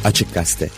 Açık Gazete.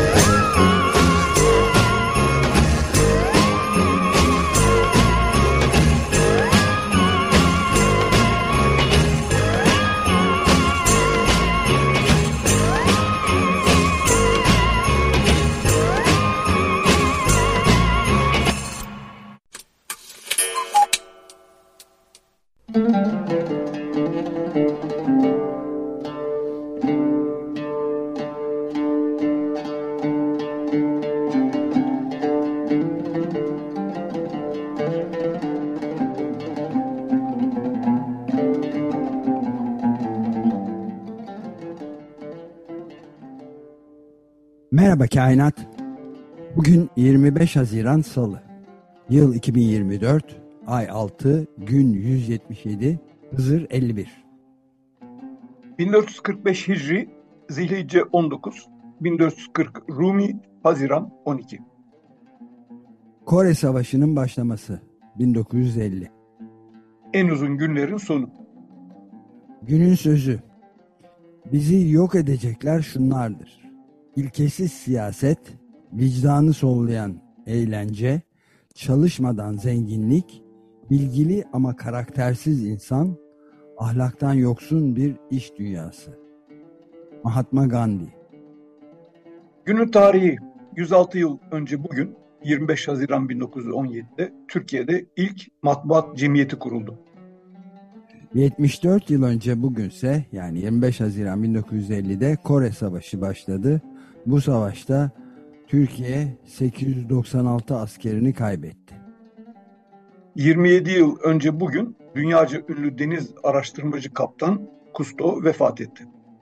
Merhaba Kainat. Bugün 25 Haziran Salı. Yıl 2024, ay 6, gün 177, Hızır 51. 1445 Hicri, Zilhicce 19, 1440 Rumi, Haziran 12. Kore Savaşı'nın başlaması 1950. En uzun günlerin sonu. Günün sözü. Bizi yok edecekler şunlardır: İlkesiz siyaset, vicdanı sollayan eğlence, çalışmadan zenginlik, bilgili ama karaktersiz insan, ahlaktan yoksun bir iş dünyası. Mahatma Gandhi. Günün tarihi: 106 yıl önce bugün 25 Haziran 1917'de Türkiye'de ilk matbuat cemiyeti kuruldu. 74 yıl önce bugünse, yani 25 Haziran 1950'de Kore Savaşı başladı. Bu savaşta Türkiye 896 askerini kaybetti. 27 yıl önce bugün dünyaca ünlü deniz araştırmacı kaptan Cousteau vefat etti.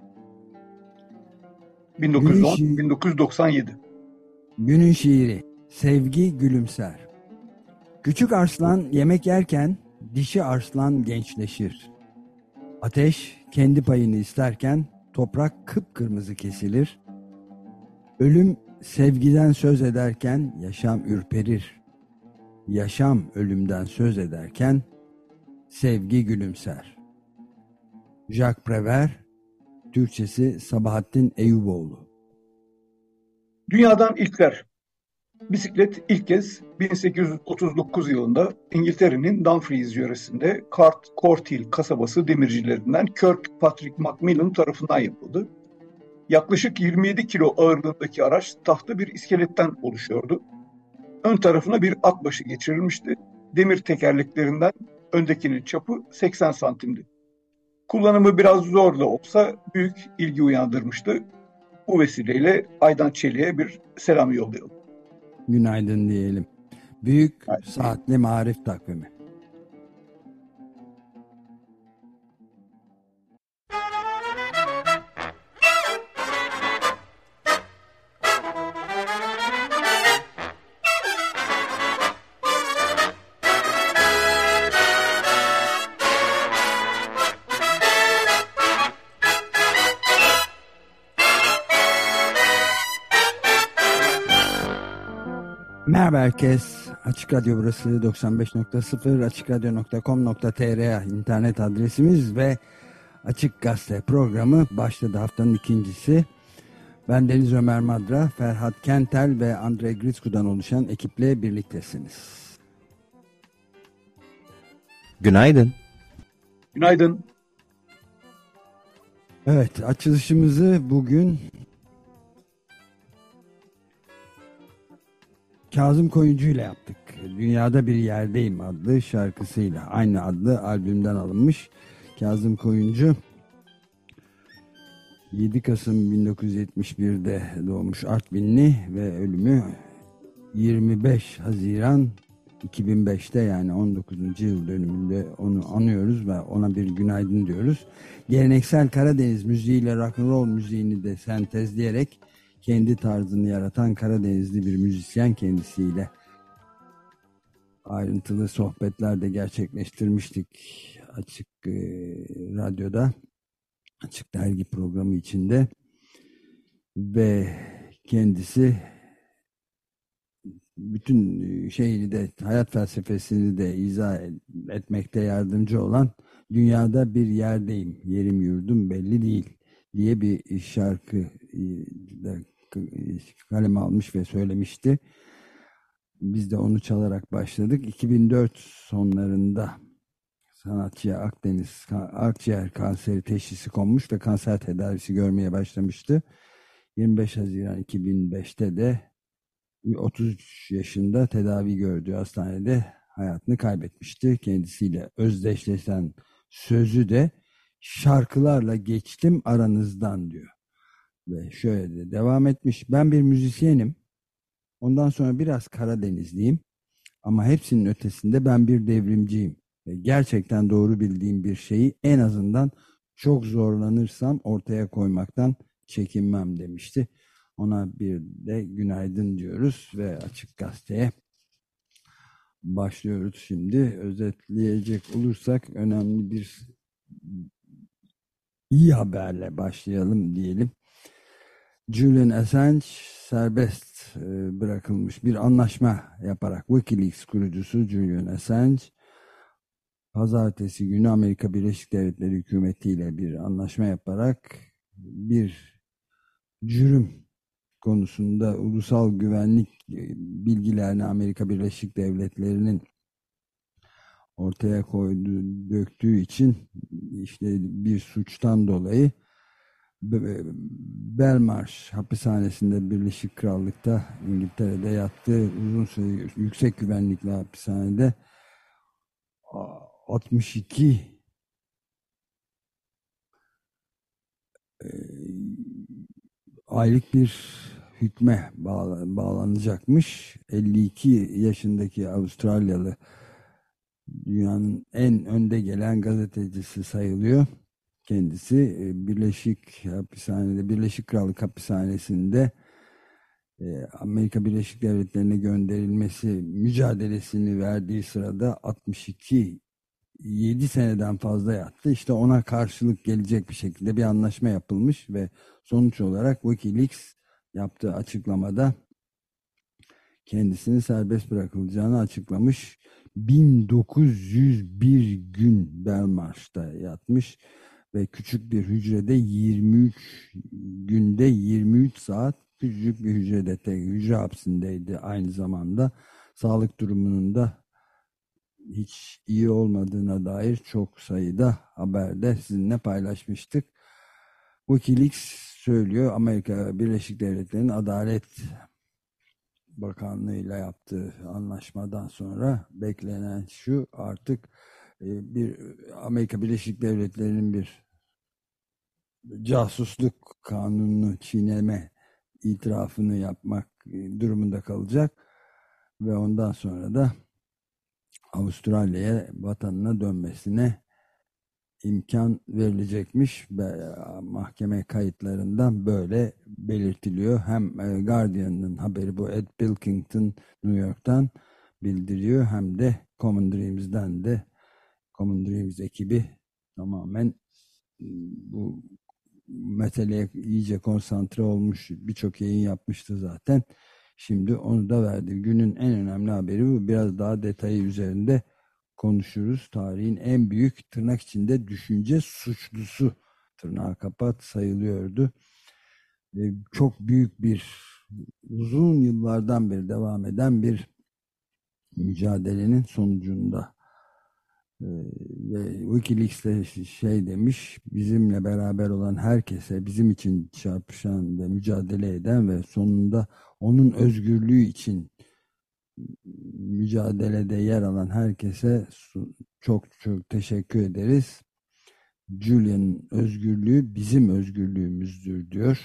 1997. Günün şiiri. Sevgi gülümser. Küçük arslan yemek yerken dişi arslan gençleşir. Ateş kendi payını isterken toprak kıpkırmızı kesilir. Ölüm sevgiden söz ederken yaşam ürperir. Yaşam ölümden söz ederken sevgi gülümser. Jacques Prévert, Türkçesi Sabahattin Eyüboğlu. Dünyadan ilkler. Bisiklet ilk kez 1839 yılında İngiltere'nin Dumfries yöresinde Cortill kasabası demircilerinden Kirkpatrick Macmillan tarafından yapıldı. Yaklaşık 27 kilo ağırlığındaki araç tahta bir iskeletten oluşuyordu. Ön tarafına bir at başı geçirilmişti. Demir tekerleklerinden öndekinin çapı 80 santimdi. Kullanımı biraz zor da olsa büyük ilgi uyandırmıştı. Bu vesileyle Aydan Çelik'e bir selam yollayalım. Günaydın diyelim. Büyük Saatli Marif Takvimi. Merhaba herkes. Açık Radyo burası 95.0, açıkradyo.com.tr internet adresimiz ve Açık Gazete programı başladı, haftanın ikincisi. Ben Deniz Ömer Madra, Ferhat Kentel ve Andrei Gritsku'dan oluşan ekiple birliktesiniz. Günaydın. Günaydın. Evet, açılışımızı bugün Kazım Koyuncu ile yaptık. Dünyada Bir Yerdeyim adlı şarkısıyla, aynı adlı albümden alınmış. Kazım Koyuncu 7 Kasım 1971'de doğmuş Artvinli ve ölümü 25 Haziran 2005'te, yani 19. yıl dönümünde onu anıyoruz ve ona bir günaydın diyoruz. Geleneksel Karadeniz müziğiyle rock'n'roll müziğini de sentezleyerek kendi tarzını yaratan Karadenizli bir müzisyen kendisiyle ayrıntılı sohbetler de gerçekleştirmiştik Açık Radyo'da, Açık Dergi programı içinde ve kendisi bütün şeyini de, hayat felsefesini de izah etmekte yardımcı olan Dünyada Bir Yerdeyim, Yerim Yurdum Belli Değil diye bir şarkı de kaleme almış ve söylemişti. Biz de onu çalarak başladık. 2004 sonlarında sanatçıya akciğer kanseri teşhisi konmuş ve kanser tedavisi görmeye başlamıştı. 25 Haziran 2005'te de 33 yaşında tedavi gördüğü hastanede hayatını kaybetmişti. Kendisiyle özdeşleşen sözü de şarkılarla geçtim aranızdan diyor. Ve şöyle de devam etmiş. Ben bir müzisyenim. Ondan sonra biraz Karadenizliyim. Ama hepsinin ötesinde ben bir devrimciyim. Ve gerçekten doğru bildiğim bir şeyi en azından çok zorlanırsam ortaya koymaktan çekinmem demişti. Ona bir de günaydın diyoruz ve Açık Gazete'ye başlıyoruz şimdi. Özetleyecek olursak önemli bir iyi haberle başlayalım diyelim. Julian Assange serbest bırakılmış, bir anlaşma yaparak Wikileaks kurucusu Julian Assange pazartesi günü Amerika Birleşik Devletleri hükümetiyle bir anlaşma yaparak bir cürüm konusunda ulusal güvenlik bilgilerini Amerika Birleşik Devletleri'nin ortaya döktüğü için işte bir suçtan dolayı Belmarsh hapishanesinde Birleşik Krallık'ta İngiltere'de yattığı uzun süre yüksek güvenlikli hapishanede 62 aylık bir hükme bağlanacakmış. 52 yaşındaki Avustralyalı dünyanın en önde gelen gazetecisi sayılıyor. Kendisi Birleşik Krallık hapishanesinde Amerika Birleşik Devletleri'ne gönderilmesi mücadelesini verdiği sırada 7 seneden fazla yattı. İşte ona karşılık gelecek bir şekilde bir anlaşma yapılmış ve sonuç olarak Wikileaks yaptığı açıklamada kendisinin serbest bırakılacağını açıklamış. 1901 gün Belmarsh'ta yatmış ve küçük bir hücrede 23 saat küçük bir hücre hapsindeydi aynı zamanda. Sağlık durumunun da hiç iyi olmadığına dair çok sayıda haberde sizinle paylaşmıştık. Wikileaks söylüyor, Amerika Birleşik Devletleri'nin Adalet Bakanlığı'yla yaptığı anlaşmadan sonra beklenen şu: artık bir Amerika Birleşik Devletleri'nin bir casusluk kanununu çiğneme itirafını yapmak durumunda kalacak ve ondan sonra da Avustralya'ya vatanına dönmesine imkan verilecekmiş ve mahkeme kayıtlarından böyle belirtiliyor. Hem Guardian'ın haberi bu, Ed Pilkington New York'tan bildiriyor, hem de Common Dreams'den de. Common Dreams ekibi tamamen bu meseleye iyice konsantre olmuş, birçok yayın yapmıştı zaten. Şimdi onu da verdi. Günün en önemli haberi bu. Biraz daha detayı üzerinde konuşuruz. Tarihin en büyük tırnak içinde düşünce suçlusu, tırnağı kapat, sayılıyordu. Çok büyük bir, uzun yıllardan beri devam eden bir mücadelenin sonucunda ve Wikileaks'te şey demiş: bizimle beraber olan herkese, bizim için çarpışan ve mücadele eden ve sonunda onun özgürlüğü için mücadelede yer alan herkese çok çok teşekkür ederiz. Julian'ın özgürlüğü bizim özgürlüğümüzdür diyor.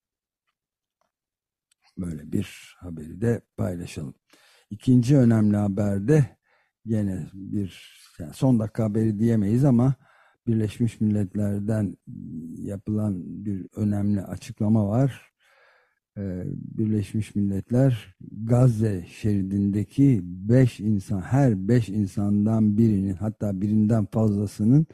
Böyle bir haberi de paylaşalım. İkinci önemli haberde yine bir, yani son dakika haberi diyemeyiz ama Birleşmiş Milletler'den yapılan bir önemli açıklama var. Birleşmiş Milletler Gazze şeridindeki 5 insan, her 5 insandan birinin, hatta birinden fazlasının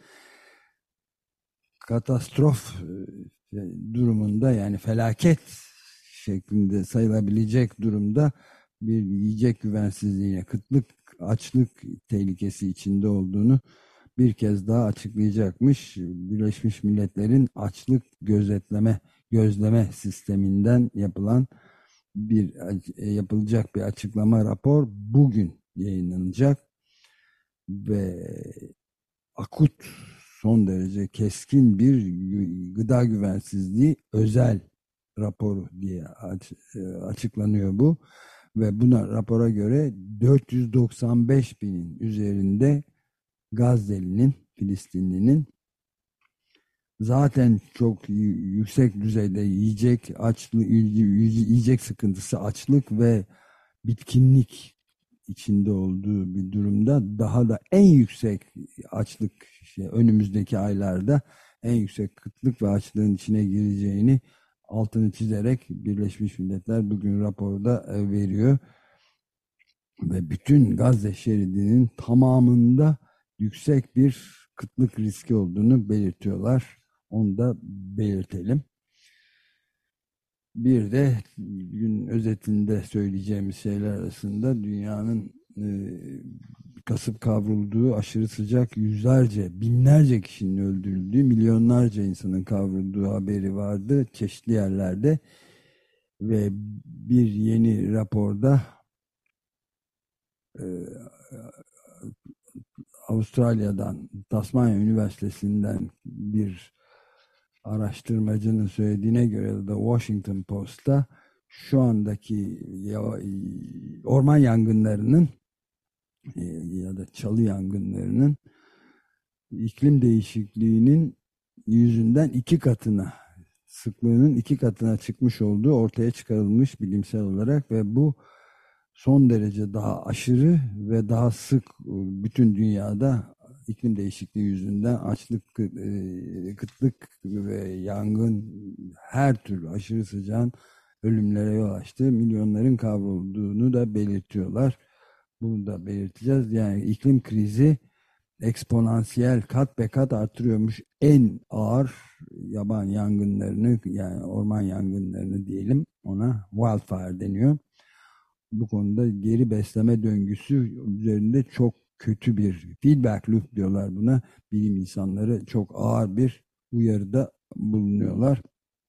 katastrof durumunda, yani felaket şeklinde sayılabilecek durumda bir yiyecek güvensizliğine, kıtlık, açlık tehlikesi içinde olduğunu bir kez daha açıklayacakmış. Birleşmiş Milletler'in açlık gözetleme gözleme sisteminden yapılacak bir açıklama rapor bugün yayınlanacak ve akut, son derece keskin bir gıda güvensizliği özel raporu diye açıklanıyor bu. Ve buna, rapora göre 495 binin üzerinde Gazze'linin, Filistinlinin zaten çok yüksek düzeyde yiyecek sıkıntısı, açlık ve bitkinlik içinde olduğu bir durumda daha da en yüksek açlık, önümüzdeki aylarda en yüksek kıtlık ve açlığın içine gireceğini altını çizerek Birleşmiş Milletler bugün raporda veriyor. Ve bütün Gazze şeridinin tamamında yüksek bir kıtlık riski olduğunu belirtiyorlar. Onu da belirtelim. Bir de gün özetinde söyleyeceğimiz şeyler arasında dünyanın kasıp kavrulduğu, aşırı sıcak, yüzlerce, binlerce kişinin öldürüldüğü, milyonlarca insanın kavrulduğu haberi vardı çeşitli yerlerde. Ve bir yeni raporda Avustralya'dan, Tasmanya Üniversitesi'nden bir araştırmacının söylediğine göre de Washington Post'ta şu andaki orman yangınlarının ya da çalı yangınlarının iklim değişikliğinin yüzünden 2 katına, sıklığının 2 katına çıkmış olduğu ortaya çıkarılmış bilimsel olarak ve bu son derece daha aşırı ve daha sık bütün dünyada iklim değişikliği yüzünden açlık, kıtlık ve yangın, her türlü aşırı sıcağın ölümlere yol açtığı, milyonların kavrulduğunu da belirtiyorlar. Bunu da belirteceğiz. Yani iklim krizi eksponansiyel, kat be kat artırıyormuş. En ağır yaban yangınlarını, yani orman yangınlarını diyelim, ona wildfire deniyor. Bu konuda geri besleme döngüsü üzerinde çok kötü bir feedback loop diyorlar buna. Bilim insanları çok ağır bir uyarıda bulunuyorlar.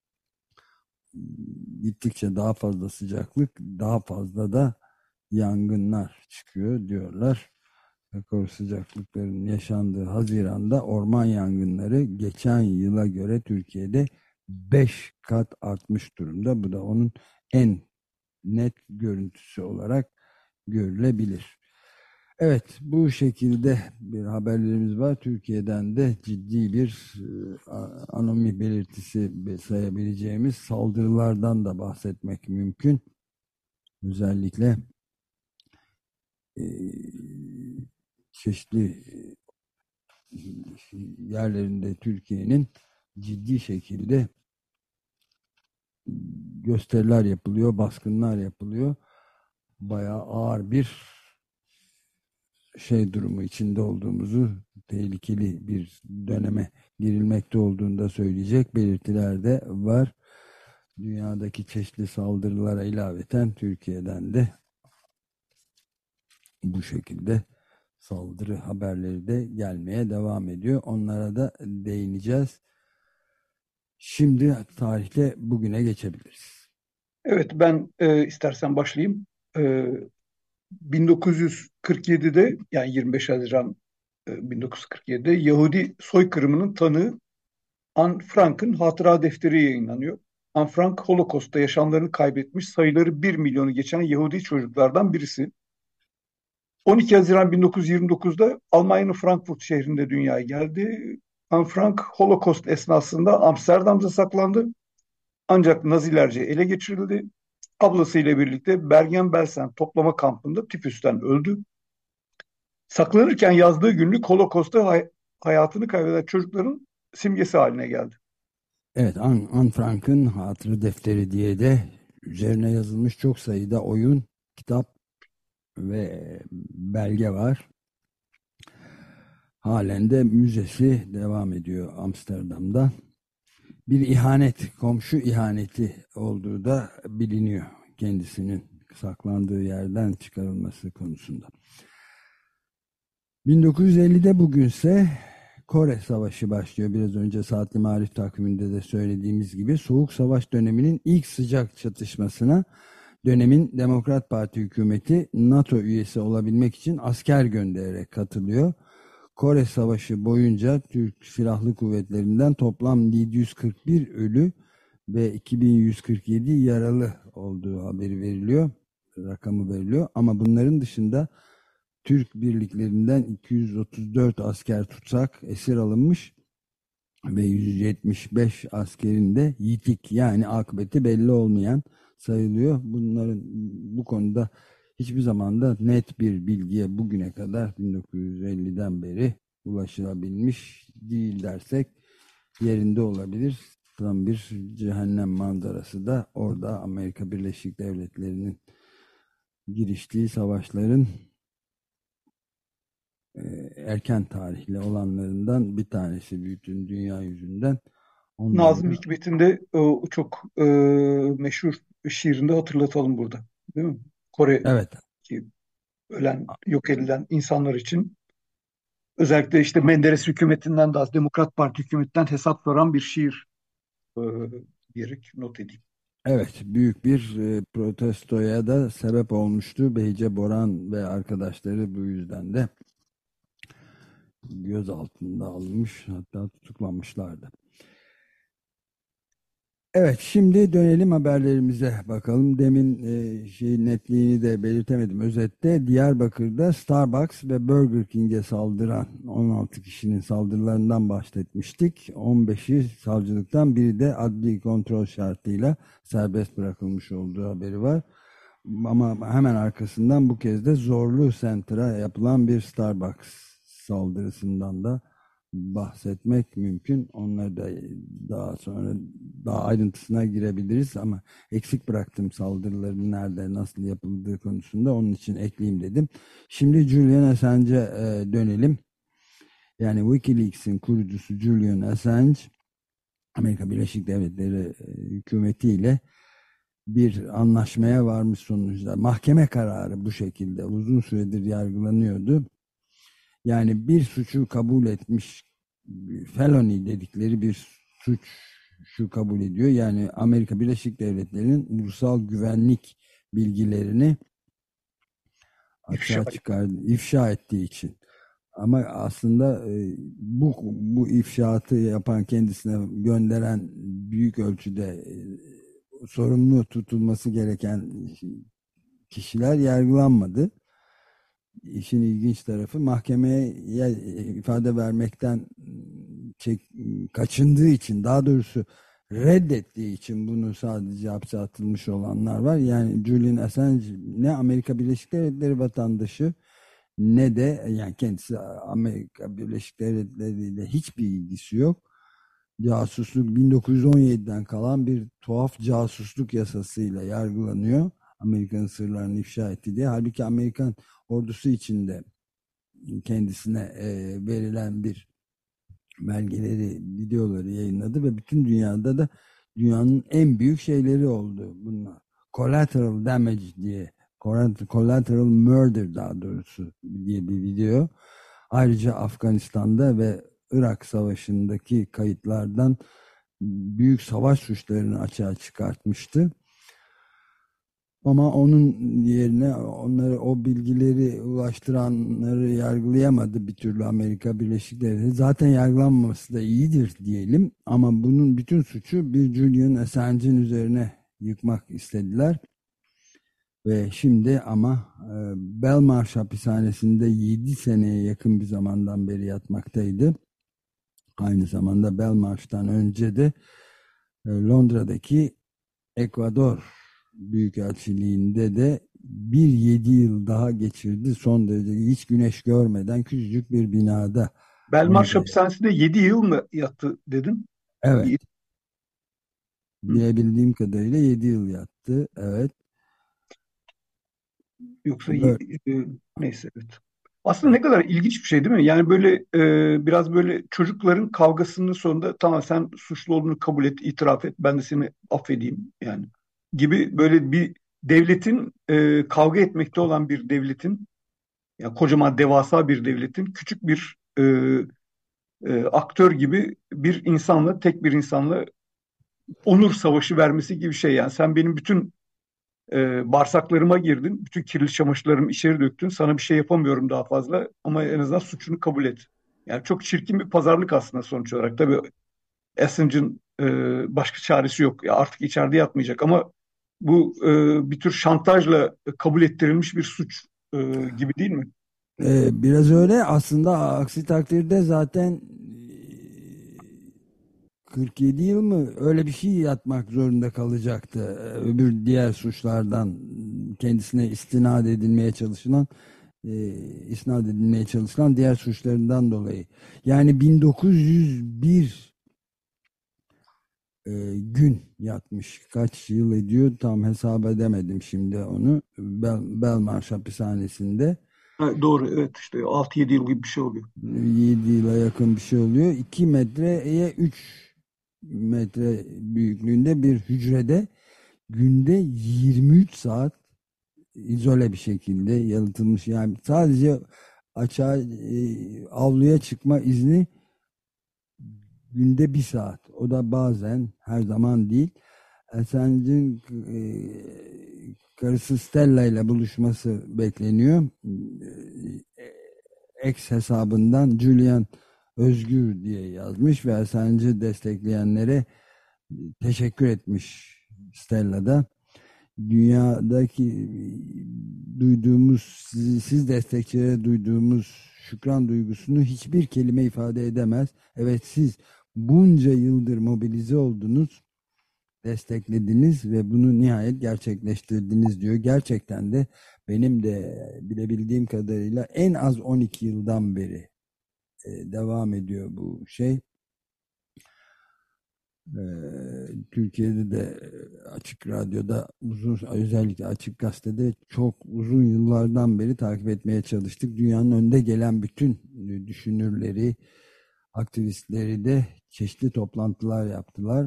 Gittikçe daha fazla sıcaklık, daha fazla da yangınlar çıkıyor diyorlar. Rekor sıcaklıkların yaşandığı Haziran'da orman yangınları geçen yıla göre Türkiye'de 5 kat artmış durumda. Bu da onun en net görüntüsü olarak görülebilir. Evet, bu şekilde bir haberlerimiz var. Türkiye'den de ciddi bir anomi belirtisi sayabileceğimiz saldırılardan da bahsetmek mümkün. Özellikle çeşitli yerlerinde Türkiye'nin ciddi şekilde gösteriler yapılıyor, baskınlar yapılıyor. Bayağı ağır bir durumu içinde olduğumuzu, tehlikeli bir döneme girilmekte olduğunu da söyleyecek belirtiler de var. Dünyadaki çeşitli saldırılara ilaveten Türkiye'den de bu şekilde saldırı haberleri de gelmeye devam ediyor. Onlara da değineceğiz. Şimdi tarihle bugüne geçebiliriz. Evet, ben istersen başlayayım. 1947'de, yani 25 Haziran 1947'de Yahudi soykırımının tanığı Anne Frank'ın hatıra defteri yayınlanıyor. Anne Frank, Holocaust'ta yaşamlarını kaybetmiş, sayıları 1 milyonu geçen Yahudi çocuklardan birisi. 12 Haziran 1929'da Almanya'nın Frankfurt şehrinde dünyaya geldi. Anne Frank, Holocaust esnasında Amsterdam'da saklandı. Ancak Nazilerce ele geçirildi. Ablasıyla birlikte Bergen-Belsen toplama kampında tifüsten öldü. Saklanırken yazdığı günlük Holocaust'ta hayatını kaybeden çocukların simgesi haline geldi. Evet, Anne Frank'ın hatırı defteri diye de üzerine yazılmış çok sayıda oyun, kitap ve belge var. Halen de müzesi devam ediyor Amsterdam'da. Bir ihanet, komşu ihaneti olduğu da biliniyor kendisinin saklandığı yerden çıkarılması konusunda. 1950'de bugünse Kore Savaşı başlıyor. Biraz önce Saatli Marif takviminde de söylediğimiz gibi Soğuk Savaş döneminin ilk sıcak çatışmasına dönemin Demokrat Parti hükümeti NATO üyesi olabilmek için asker göndererek katılıyor. Kore Savaşı boyunca Türk Silahlı Kuvvetleri'nden toplam 741 ölü ve 2147 yaralı olduğu haberi veriliyor, rakamı veriliyor. Ama bunların dışında Türk birliklerinden 234 asker tutsak, esir alınmış ve 175 askerin de yitik, yani akıbeti belli olmayan sayılıyor. Bunların bu konuda hiçbir zaman da net bir bilgiye bugüne kadar 1950'den beri ulaşılabilmiş değil dersek yerinde olabilir. Tam bir cehennem manzarası da orada, Amerika Birleşik Devletleri'nin giriştiği savaşların erken tarihli olanlarından bir tanesi bütün dünya yüzünden. Onları Nazım da Hikmet'in de o çok meşhur şiirinde hatırlatalım burada. Değil mi? evet, Kore'deki ölen, yok edilen insanlar için özellikle işte Menderes hükümetinden de az, Demokrat Parti hükümetinden hesap soran bir şiir e, diyerek not edeyim. evet, büyük bir protestoya da sebep olmuştu. Beyce Boran ve arkadaşları bu yüzden de gözaltında alınmış, hatta tutuklanmışlardı. Evet, şimdi dönelim haberlerimize bakalım. Demin netliğini de belirtemedim. Özette Diyarbakır'da Starbucks ve Burger King'e saldıran 16 kişinin saldırılarından bahsetmiştik. 15'i savcılıktan, biri de adli kontrol şartıyla serbest bırakılmış olduğu haberi var. Ama hemen arkasından bu kez de Zorlu Center'a yapılan bir Starbucks saldırısından da bahsetmek mümkün. Onları da daha sonra daha ayrıntısına girebiliriz ama eksik bıraktım saldırıların nerede, nasıl yapıldığı konusunda, onun için ekleyeyim dedim. Şimdi Julian Assange'e dönelim. Yani WikiLeaks'in kurucusu Julian Assange, Amerika Birleşik Devletleri hükümetiyle bir anlaşmaya varmış sonuçta. Mahkeme kararı bu şekilde uzun süredir yargılanıyordu. Yani bir suçu kabul etmiş, felony dedikleri bir suç şu kabul ediyor. Yani Amerika Birleşik Devletleri'nin ulusal güvenlik bilgilerini İfşa. açığa çıkardı, ifşa ettiği için. Ama aslında bu ifşaatı yapan, kendisine gönderen büyük ölçüde sorumlu tutulması gereken kişiler yargılanmadı. İşin ilginç tarafı, mahkemeye ifade vermekten kaçındığı için, daha doğrusu reddettiği için bunu sadece hapse atılmış olanlar var. Yani Julian Assange ne Amerika Birleşik Devletleri vatandaşı ne de, yani kendisi Amerika Birleşik Devletleri ile hiçbir ilgisi yok. Casusluk 1917'den kalan bir tuhaf casusluk yasasıyla yargılanıyor. Amerika'nın sırlarını ifşa etti diye. Halbuki Amerikan ordusu içinde kendisine verilen bir belgeleri, videoları yayınladı ve bütün dünyada da dünyanın en büyük şeyleri oldu bunlar. Collateral Damage diye, Collateral Murder daha doğrusu diye bir video. Ayrıca Afganistan'da ve Irak Savaşı'ndaki kayıtlardan büyük savaş suçlarını açığa çıkartmıştı. Ama onun yerine onları, o bilgileri ulaştıranları yargılayamadı bir türlü Amerika Birleşik Devletleri. Zaten yargılanmaması da iyidir diyelim. Ama bunun bütün suçu bir Julian Assange'in üzerine yıkmak istediler. Ve şimdi ama Belmarsh hapishanesinde 7 seneye yakın bir zamandan beri yatmaktaydı. Aynı zamanda Belmarsh'tan önce de Londra'daki Ekvador Büyükelçiliğinde de 7 yıl daha geçirdi. Son derece hiç güneş görmeden küçücük bir binada. Onu Belmarsh da, hapishanesinde 7 yıl mı yattı dedin? evet, Hı. bilebildiğim kadarıyla 7 yıl yattı. Evet. Yoksa Böyle, neyse, evet. Aslında ne kadar ilginç bir şey değil mi? Yani böyle biraz böyle çocukların kavgasının sonunda tamam sen suçlu olduğunu kabul et, itiraf et, ben de seni affedeyim yani gibi böyle bir devletin kavga etmekte olan bir devletin, ya kocaman devasa bir devletin küçük bir aktör gibi bir insanla, tek bir insanla onur savaşı vermesi gibi şey. Yani sen benim bütün bağırsaklarıma girdin, bütün kirli çamaşırlarımı içeri döktün. Sana bir şey yapamıyorum daha fazla ama en azından suçunu kabul et. Yani çok çirkin bir pazarlık aslında sonuç olarak. Tabii Assange'ın başka çaresi yok. Ya artık içeride yatmayacak ama bu bir tür şantajla kabul ettirilmiş bir suç gibi değil mi? Biraz öyle aslında, aksi takdirde zaten 47 yıl mı öyle bir şey yatmak zorunda kalacaktı. Öbür diğer suçlardan kendisine isnat edilmeye çalışılan diğer suçlarından dolayı. Yani 1901 gün yatmış. Kaç yıl ediyor tam hesap edemedim şimdi onu. Belmarsh hapishanesinde. Ha, doğru, evet, işte 6-7 yıl gibi bir şey oluyor. 7 yıla yakın bir şey oluyor. 2 metreye 3 metre büyüklüğünde bir hücrede günde 23 saat izole bir şekilde yalıtılmış. Yani sadece açığa, avluya çıkma izni günde 1 saat. O da bazen, her zaman değil. Assange'in karısı Stella ile buluşması bekleniyor. X hesabından Julian Özgür diye yazmış ve Assange'ı destekleyenlere teşekkür etmiş Stella'da. Dünyadaki duyduğumuz, siz destekçilere duyduğumuz şükran duygusunu hiçbir kelime ifade edemez. Evet, siz bunca yıldır mobilize oldunuz, desteklediniz ve bunu nihayet gerçekleştirdiniz diyor. Gerçekten de benim de bilebildiğim kadarıyla en az 12 yıldan beri devam ediyor bu şey. Türkiye'de de Açık Radyo'da özellikle Açık Gazete'de çok uzun yıllardan beri takip etmeye çalıştık. Dünyanın önde gelen bütün düşünürleri, aktivistleri de çeşitli toplantılar yaptılar.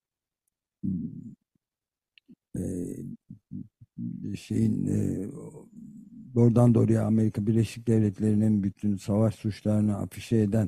Şeyin doğrudan doğruya Amerika Birleşik Devletleri'nin bütün savaş suçlarını afişe eden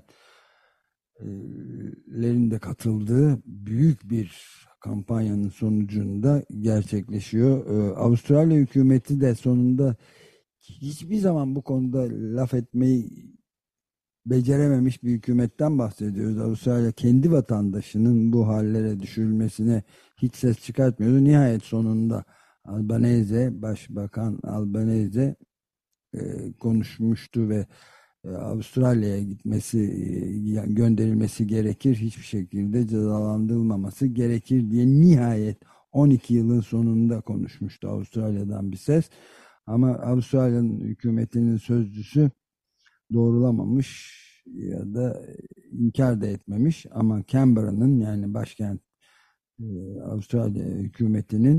lerin de katıldığı büyük bir kampanyanın sonucunda gerçekleşiyor. Avustralya hükümeti de sonunda hiçbir zaman bu konuda laf etmeyi becerememiş bir hükümetten bahsediyoruz. Avustralya kendi vatandaşının bu hallere düşürülmesine hiç ses çıkartmıyordu. Nihayet sonunda Başbakan Albanese konuşmuştu ve Avustralya'ya gitmesi, gönderilmesi gerekir, hiçbir şekilde cezalandırılmaması gerekir diye nihayet 12 yılın sonunda konuşmuştu Avustralya'dan bir ses. Ama Avustralya'nın hükümetinin sözcüsü doğrulamamış ya da inkar da etmemiş, ama Canberra'nın, yani başkent, Avustralya hükümetinin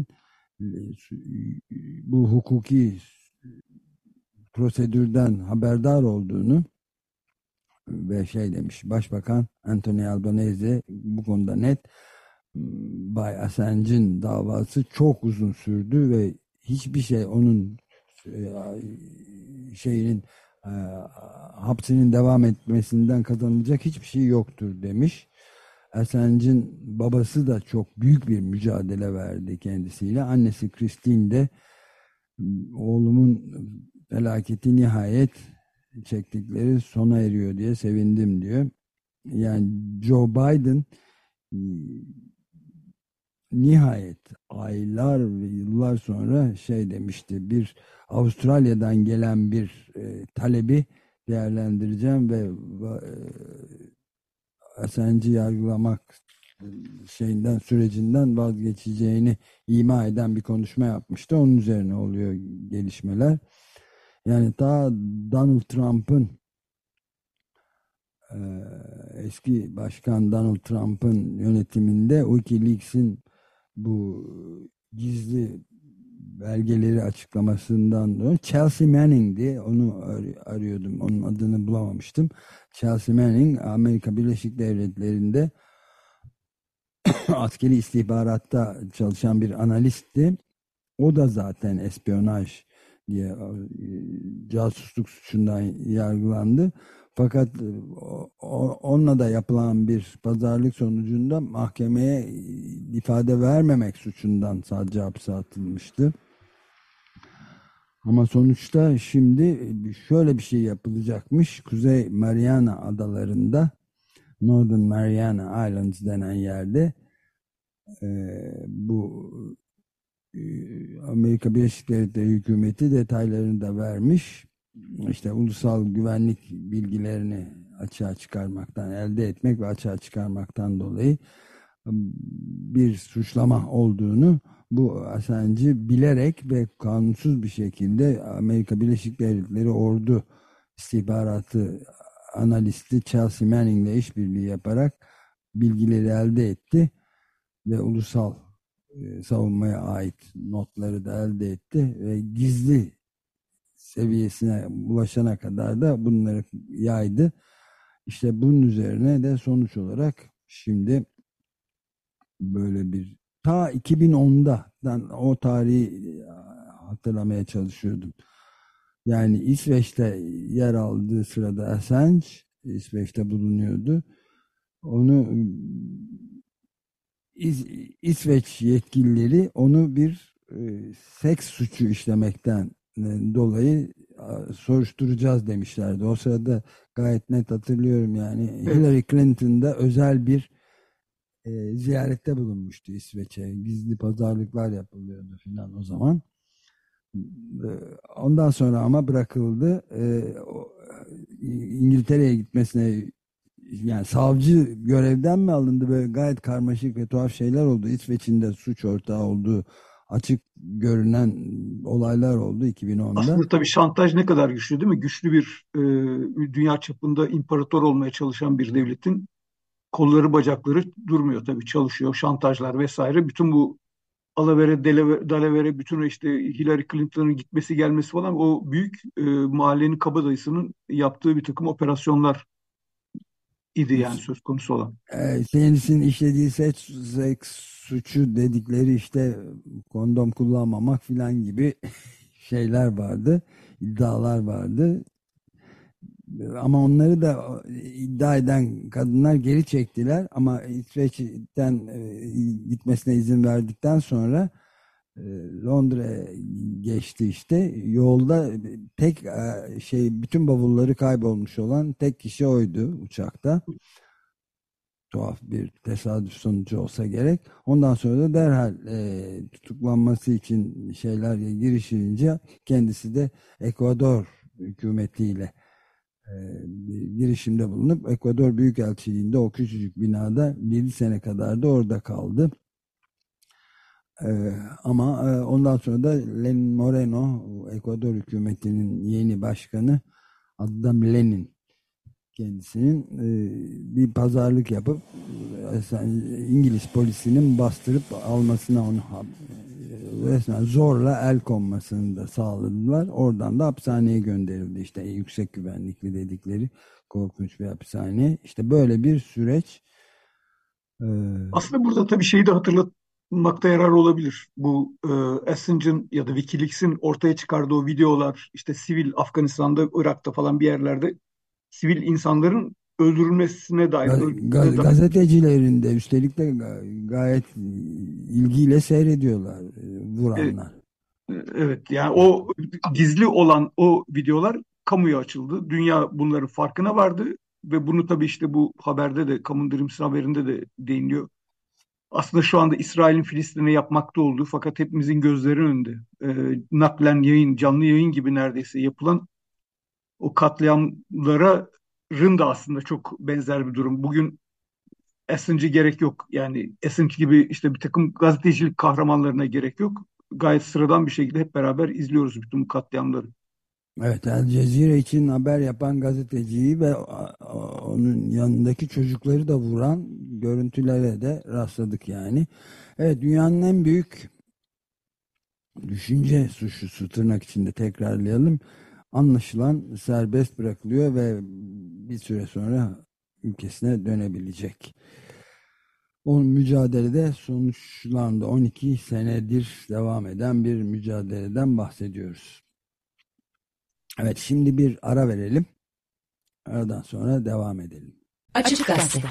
bu hukuki prosedürden haberdar olduğunu ve şey demiş, Başbakan Anthony Albanese bu konuda net, Bay Assange'in davası çok uzun sürdü ve hiçbir şey onun şeyinin hapsinin devam etmesinden kazanılacak hiçbir şey yoktur demiş. Assange'in babası da çok büyük bir mücadele verdi kendisiyle. Annesi Christine de oğlumun felaketi nihayet çektikleri sona eriyor diye sevindim diyor. Yani Joe Biden nihayet aylar ve yıllar sonra şey demişti, bir Avustralya'dan gelen bir talebi değerlendireceğim ve Assange'i yargılamak sürecinden vazgeçeceğini ima eden bir konuşma yapmıştı. Onun üzerine oluyor gelişmeler. Yani ta Donald Trump'ın eski başkan Donald Trump'ın yönetiminde WikiLeaks'in bu gizli belgeleri açıklamasından dolayı Chelsea Manning'di. Onu arıyordum. Onun adını bulamamıştım. Chelsea Manning Amerika Birleşik Devletleri'nde askeri istihbaratta çalışan bir analistti. O da zaten espiyonaj diye casusluk suçundan yargılandı. Fakat onunla da yapılan bir pazarlık sonucunda mahkemeye ifade vermemek suçundan sadece hapse atılmıştı. Ama sonuçta şimdi şöyle bir şey yapılacakmış. Kuzey Mariana Adaları'nda, Northern Mariana Islands denen yerde, bu Amerika Birleşik Devletleri hükümeti detaylarını da vermiş. İşte ulusal güvenlik bilgilerini açığa çıkarmaktan, elde etmek ve açığa çıkarmaktan dolayı bir suçlama olduğunu, bu Assange'i bilerek ve kanunsuz bir şekilde Amerika Birleşik Devletleri Ordu istihbaratı analisti Chelsea Manning ile işbirliği yaparak bilgileri elde etti ve ulusal savunmaya ait notları da elde etti ve gizli seviyesine ulaşana kadar da bunları yaydı. İşte bunun üzerine de sonuç olarak şimdi böyle bir, ta 2010'da, ben o tarihi hatırlamaya çalışıyordum. Yani İsveç'te yer aldığı sırada Assange İsveç'te bulunuyordu. Onu İsveç yetkilileri onu bir seks suçu işlemekten dolayı soruşturacağız demişlerdi. O sırada gayet net hatırlıyorum yani. Evet. Hillary Clinton'da özel bir ziyarette bulunmuştu İsveç'e. Gizli pazarlıklar yapılıyordu filan o zaman. Ondan sonra ama bırakıldı. İngiltere'ye gitmesine, yani savcı görevden mi alındı, böyle gayet karmaşık ve tuhaf şeyler oldu. İsveç'in de suç ortağı olduğu açık görünen olaylar oldu 2010'da. Aslında tabii şantaj ne kadar güçlü değil mi? Güçlü bir dünya çapında imparator olmaya çalışan bir devletin kolları bacakları durmuyor tabii, çalışıyor. Şantajlar vesaire. Bütün bu alavere, dalavere, bütün işte Hillary Clinton'ın gitmesi gelmesi falan, o büyük mahallenin kabadayısının yaptığı bir takım operasyonlar idi yani söz konusu olan. Kendisinin işlediği seks suçu dedikleri işte kondom kullanmamak filan gibi şeyler vardı, iddialar vardı. Ama onları da iddia eden kadınlar geri çektiler. Ama İsveç'ten gitmesine izin verdikten sonra Londra'ya geçti işte. Yolda tek bütün bavulları kaybolmuş olan tek kişi oydu uçakta. Tuhaf bir tesadüf sonucu olsa gerek. Ondan sonra da derhal tutuklanması için şeyler girişilince kendisi de Ekvador hükümetiyle bir girişimde bulunup Ekvador Büyükelçiliğinde o küçücük binada 7 sene kadar da orada kaldı. Ama ondan sonra da Lenin Moreno, Ekvador hükümetinin yeni başkanı, adı da Lenin, kendisinin bir pazarlık yapıp İngiliz polisinin bastırıp almasına, onu resmen zorla el konmasını da sağladılar. Oradan da hapishaneye gönderildi. İşte yüksek güvenlikli dedikleri korkunç bir hapishane. İşte böyle bir süreç. Aslında burada tabii şeyi de hatırlatmakta yarar olabilir. Bu Assange'ın ya da WikiLeaks'in ortaya çıkardığı o videolar, işte sivil Afganistan'da, Irak'ta falan bir yerlerde sivil insanların öldürülmesine dair, gazetecilerin de üstelik de gayet ilgiyle seyrediyorlar vuranlar. Evet, yani o gizli olan o videolar kamuya açıldı. Dünya bunların farkına vardı ve bunu tabii işte bu haberde de, Common Dreams'in haberinde de değiniyor. Aslında şu anda İsrail'in Filistin'e yapmakta olduğu, fakat hepimizin gözlerinin önünde naklen yayın, canlı yayın gibi neredeyse yapılan o katliamların da aslında çok benzer bir durum. Bugün Assange'e gerek yok. Yani Assange gibi işte bir takım gazetecilik kahramanlarına gerek yok. Gayet sıradan bir şekilde hep beraber izliyoruz bütün bu katliamları. Evet, El Cezire için haber yapan gazeteciyi ve onun yanındaki çocukları da vuran görüntülere de rastladık yani. Evet, dünyanın en büyük düşünce suçlusu, tırnak içinde tekrarlayalım, anlaşılan serbest bırakılıyor ve bir süre sonra ülkesine dönebilecek. O mücadelede sonuçlandı. 12 senedir devam eden bir mücadeleden bahsediyoruz. Evet, şimdi bir ara verelim. Aradan sonra devam edelim. Açık Gazete.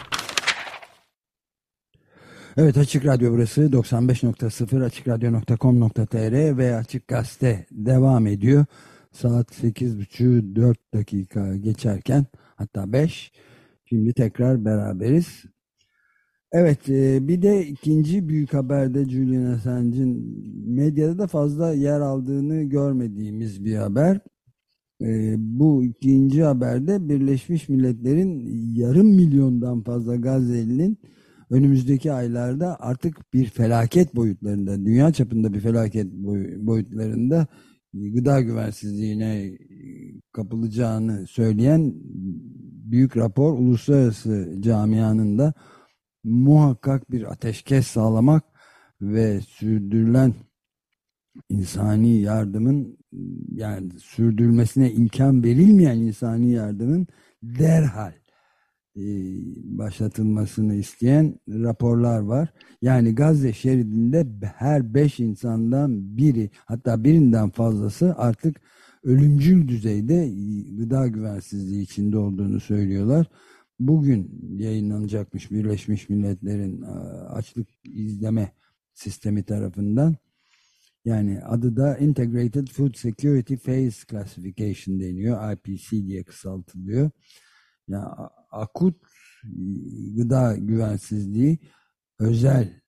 Evet, Açık Radyo burası 95.0 açıkradyo.com.tr ve Açık Gazete devam ediyor. Saat 8.30 4 dakika geçerken, hatta 5. Şimdi tekrar beraberiz. Evet, bir de ikinci büyük haberde Julian Assange'in medyada da fazla yer aldığını görmediğimiz bir haber. Bu ikinci haberde Birleşmiş Milletler'in 500.000'dan fazla Gazze'linin önümüzdeki aylarda artık bir felaket boyutlarında, dünya çapında bir felaket boyutlarında gıda güvensizliğine kapılacağını söyleyen büyük rapor, uluslararası camianın da muhakkak bir ateşkes sağlamak ve sürdürülen insani yardımın, yani sürdürülmesine imkan verilmeyen insani yardımın derhal e, başlatılmasını isteyen raporlar var. Yani Gazze şeridinde her 5 insandan biri, hatta birinden fazlası artık ölümcül düzeyde gıda güvensizliği içinde olduğunu söylüyorlar. Bugün yayınlanacakmış Birleşmiş Milletler'in açlık izleme sistemi tarafından. Yani adı da Integrated Food Security Phase Classification deniyor. IPC diye kısaltılıyor. Yani akut gıda güvensizliği özel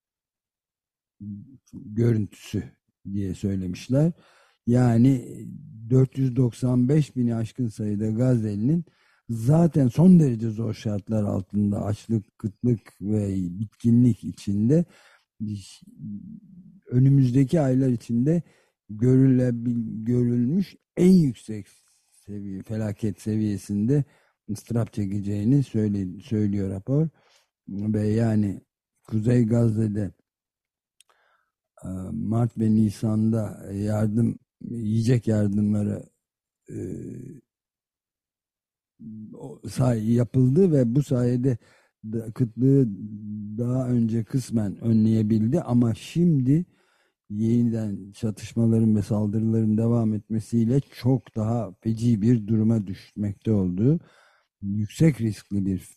görüntüsü diye söylemişler. Yani 495 bini aşkın sayıda Gazze'linin zaten son derece zor şartlar altında, açlık, kıtlık ve bitkinlik içinde, önümüzdeki aylar içinde görülmüş en yüksek seviye, felaket seviyesinde ıstırap çekeceğini söylüyor rapor. Ve yani Kuzey Gazze'de Mart ve Nisan'da yiyecek yardımları yapıldı ve bu sayede kıtlığı daha önce kısmen önleyebildi, ama şimdi yeniden çatışmaların ve saldırıların devam etmesiyle çok daha feci bir duruma düşmekte olduğu, yüksek riskli bir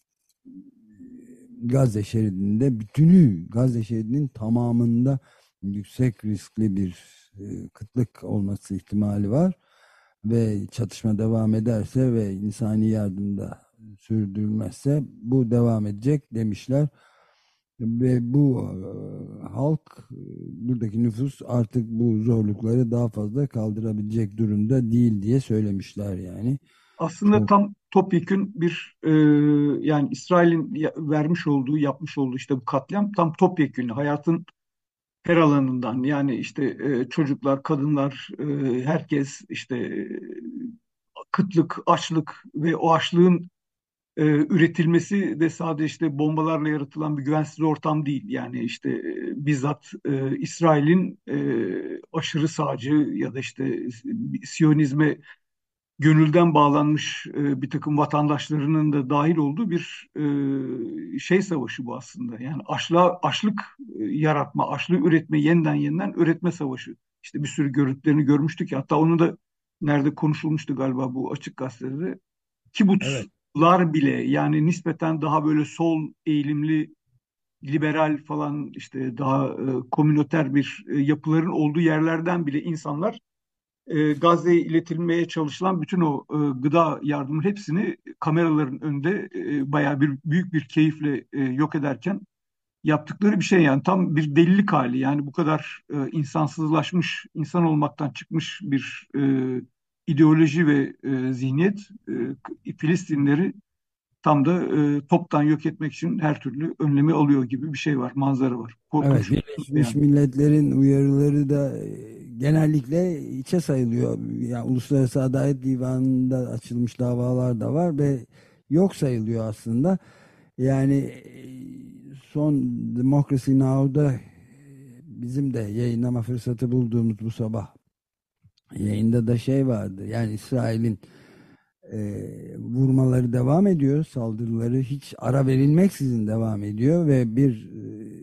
Gazze şeridinde, bütünü Gazze şeridinin tamamında yüksek riskli bir kıtlık olması ihtimali var ve çatışma devam ederse ve insani yardımda sürdürülmezse bu devam edecek demişler. Ve bu halk, buradaki nüfus artık bu zorlukları daha fazla kaldırabilecek durumda değil diye söylemişler yani. Aslında tam topyekün bir yani İsrail'in vermiş olduğu, yapmış olduğu işte bu katliam tam topyekün hayatın her alanından, yani işte çocuklar, kadınlar, herkes işte kıtlık, açlık ve o açlığın üretilmesi de sadece işte bombalarla yaratılan bir güvensiz ortam değil. Yani işte bizzat İsrail'in aşırı sağcı ya da işte Siyonizme gönülden bağlanmış bir takım vatandaşlarının da dahil olduğu bir şey savaşı bu aslında. Yani açlık yaratma, açlığı üretme, yeniden yeniden üretme savaşı. İşte bir sürü görüntülerini görmüştük ya, hatta onu da nerede konuşulmuştu galiba, bu Açık Gazete'de. Evet. Kibutslar bile, yani nispeten daha böyle sol eğilimli, liberal falan, işte daha komünoter bir yapıların olduğu yerlerden bile insanlar Gazze'ye iletilmeye çalışılan bütün o gıda yardımının hepsini kameraların önünde bayağı büyük bir keyifle yok ederken yaptıkları bir şey. Yani tam bir delilik hali. Yani bu kadar insansızlaşmış, insan olmaktan çıkmış bir ideoloji ve zihniyet Filistinleri tam da toptan yok etmek için her türlü önlemi alıyor gibi bir şey var, manzara var. Evet, Korkunç. Birleşmiş Yani. Milletler'in uyarıları da genellikle içe sayılıyor. Yani Uluslararası Adalet Divanı'nda açılmış davalar da var ve yok sayılıyor aslında. Yani son Democracy Now'da bizim de yayınlama fırsatı bulduğumuz bu sabah yayında da şey vardı. Yani İsrail'in vurmaları devam ediyor, saldırıları hiç ara verilmeksizin devam ediyor ve bir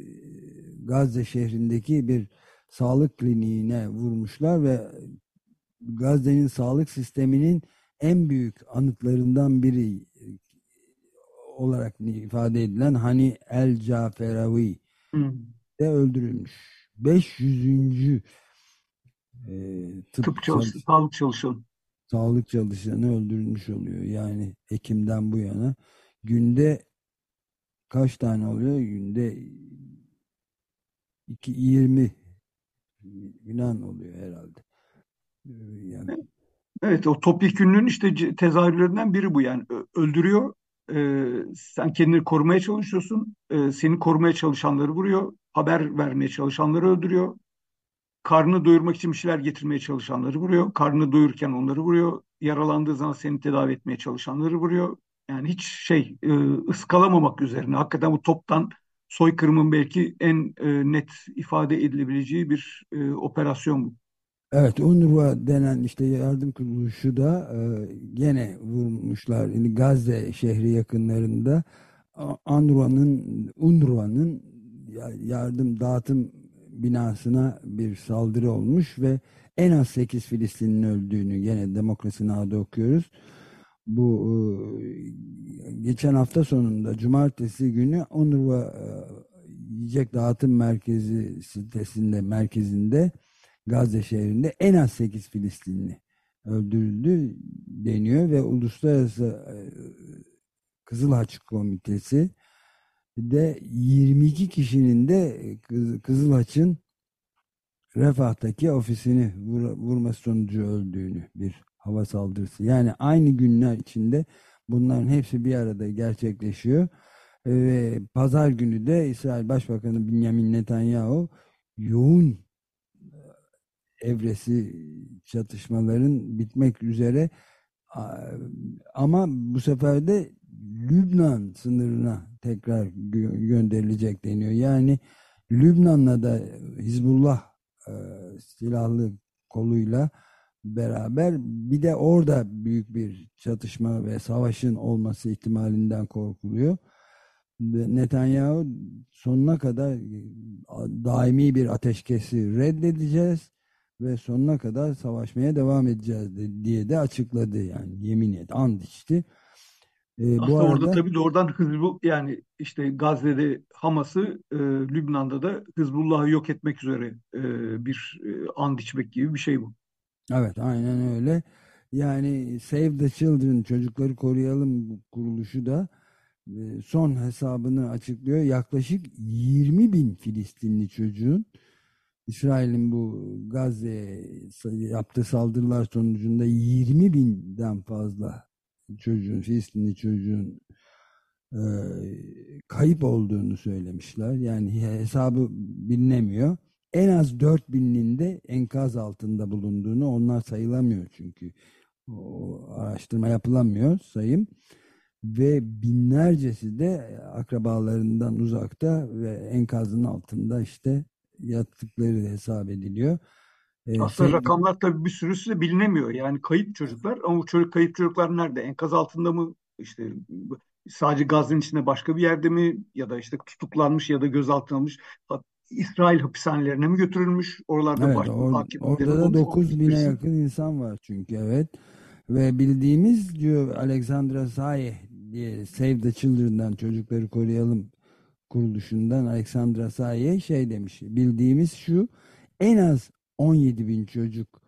Gazze şehrindeki bir sağlık kliniğine vurmuşlar ve Gazze'nin sağlık sisteminin en büyük anıtlarından biri olarak ifade edilen Hani El Caferavi Hmm. de öldürülmüş. 500. Tıp Sağlık çalışanı. sağlık çalışanı öldürülmüş oluyor. Yani Ekim'den bu yana günde kaç tane oluyor? Günde 20 falan oluyor herhalde. Yani, Evet, o topyekünlüğün işte tezahürlerinden biri bu yani. Öldürüyor. Sen kendini korumaya çalışıyorsun. Seni korumaya çalışanları vuruyor. Haber vermeye çalışanları öldürüyor. Karnını doyurmak için bir şeyler getirmeye çalışanları vuruyor. Karnını doyururken onları vuruyor. Yaralandığı zaman seni tedavi etmeye çalışanları vuruyor. Yani hiç ıskalamamak üzerine. Hakikaten bu toptan soykırımın belki en net ifade edilebileceği bir operasyon bu. evet, UNRWA denen işte yardım kuruluşu da gene vurmuşlar. Yani Gazze şehri yakınlarında UNRWA'nın yardım dağıtım binasına bir saldırı olmuş ve en az 8 Filistin'in öldüğünü gene Demokrasi Now'da okuyoruz. Bu geçen hafta sonunda cumartesi günü UNRWA Yiyecek Dağıtım Merkezi merkezinde Gazze şehrinde en az 8 Filistinli öldürüldü deniyor ve Uluslararası Kızıl Haç Komitesi de 22 kişinin de Kızıl Haç'ın Refah'taki ofisini vurması sonucu öldüğünü, bir hava saldırısı. Yani aynı günler içinde bunların hepsi bir arada gerçekleşiyor. Ve pazar günü de İsrail Başbakanı Benjamin Netanyahu yoğun evresi çatışmaların bitmek üzere, ama bu sefer de Lübnan sınırına tekrar gönderilecek deniyor. Yani Lübnan'la da Hizbullah e, silahlı koluyla beraber bir de orada büyük bir çatışma ve savaşın olması ihtimalinden korkuluyor. Netanyahu sonuna kadar daimi bir ateşkesi reddedeceğiz ve sonuna kadar savaşmaya devam edeceğiz diye de açıkladı, yani yemin et, and içti. Bu Aslında orada arada tabii doğrudan yani işte Gazze'de Hamas'ı, Lübnan'da da Hizbullah'ı yok etmek üzere bir and içmek gibi bir şey bu. evet, aynen öyle. Yani Save the Children, çocukları koruyalım kuruluşu da son hesabını açıklıyor. Yaklaşık 20 bin Filistinli çocuğun İsrail'in bu Gazze'ye yaptığı saldırılar sonucunda 20 binden fazla Filistinli çocuğun e, kayıp olduğunu söylemişler. Yani hesabı bilinemiyor. En az 4 bininin de enkaz altında bulunduğunu, onlar sayılamıyor çünkü o araştırma yapılamıyor sayım, ve binlercesi de akrabalarından uzakta ve enkazın altında işte yattıkları hesap ediliyor. Aslında rakamlar tabii bir sürüsü de bilinemiyor. Yani kayıp çocuklar, ama bu kayıp çocuklar nerede? Enkaz altında mı? İşte sadece Gazze'nin içinde başka bir yerde mi? Ya da işte tutuklanmış ya da gözaltına alınmış. İsrail hapishanelerine mi götürülmüş? Oralarda Evet, hakimlikleri orada mi da olmuş? Onun 9 bine hiçbirisi. yakın insan var çünkü, evet. Ve bildiğimiz, diyor Alexandra Sayeh diye, Save the Children'dan, çocukları koruyalım kuruluşundan Alexandra Sayeh şey demiş. Bildiğimiz şu: en az 17 bin çocuk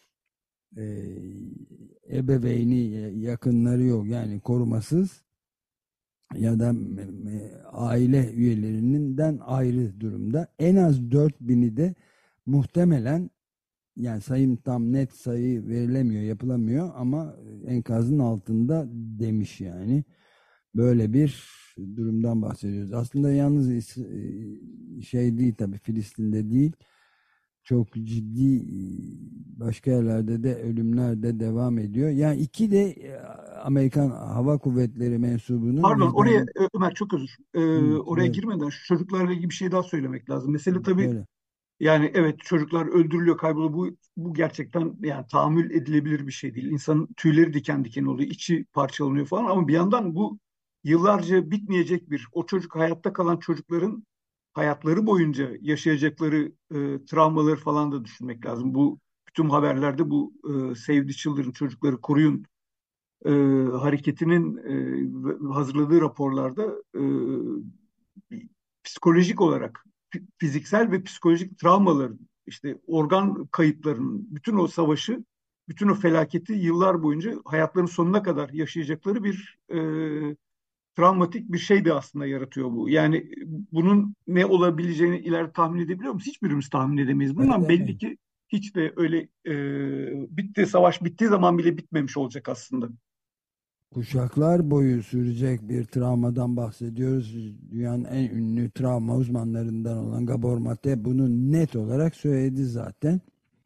e, ebeveyni, yakınları yok, yani korumasız ya da aile üyelerinden ayrı durumda. En az 4 bini de muhtemelen, yani sayım tam net sayı verilemiyor, yapılamıyor, ama enkazın altında demiş yani. Böyle bir durumdan bahsediyoruz. Aslında yalnız şey değil tabii, Filistin'de değil. Çok ciddi başka yerlerde de ölümler de devam ediyor. Yani iki de Amerikan Hava Kuvvetleri mensubunun Pardon, oraya lider. Ömer, çok özür. Oraya Söyle, girmeden şu çocuklarla ilgili bir şey daha söylemek lazım. Mesela tabii, söyle. yani evet, çocuklar öldürülüyor, kayboluyor. Bu gerçekten yani tahammül edilebilir bir şey değil. İnsanın tüyleri diken diken oluyor, içi parçalanıyor falan. Ama bir yandan bu yıllarca bitmeyecek o çocuk, hayatta kalan çocukların hayatları boyunca yaşayacakları travmaları falan da düşünmek lazım. Bu Tüm haberlerde bu Save the Children, çocukları koruyun e, hareketinin hazırladığı raporlarda psikolojik olarak fiziksel ve psikolojik travmaların, işte organ kayıplarının, bütün o savaşı, bütün o felaketi yıllar boyunca hayatlarının sonuna kadar yaşayacakları bir travmatik bir şey de aslında yaratıyor bu. Yani bunun ne olabileceğini ileride tahmin edebiliyor musun? Hiçbirimiz tahmin edemeyiz. Bundan belli Edemeyiz. ki hiç de öyle bitti, savaş bittiği zaman bile bitmemiş olacak aslında. Kuşaklar boyu sürecek bir travmadan bahsediyoruz. Dünyanın en ünlü travma uzmanlarından olan Gabor Mate bunu net olarak söyledi zaten.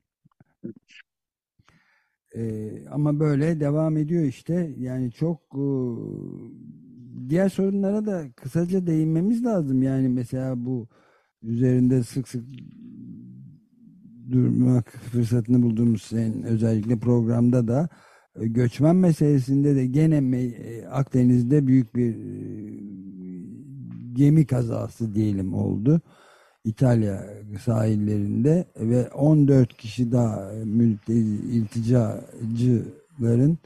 Ama böyle devam ediyor işte. Yani çok diğer sorunlara da kısaca değinmemiz lazım. Yani mesela bu üzerinde sık sık durmak fırsatını bulduğumuz senin özellikle programda da göçmen meselesinde de gene Akdeniz'de büyük bir gemi kazası diyelim oldu. İtalya sahillerinde ve 14 kişi daha ilticacıların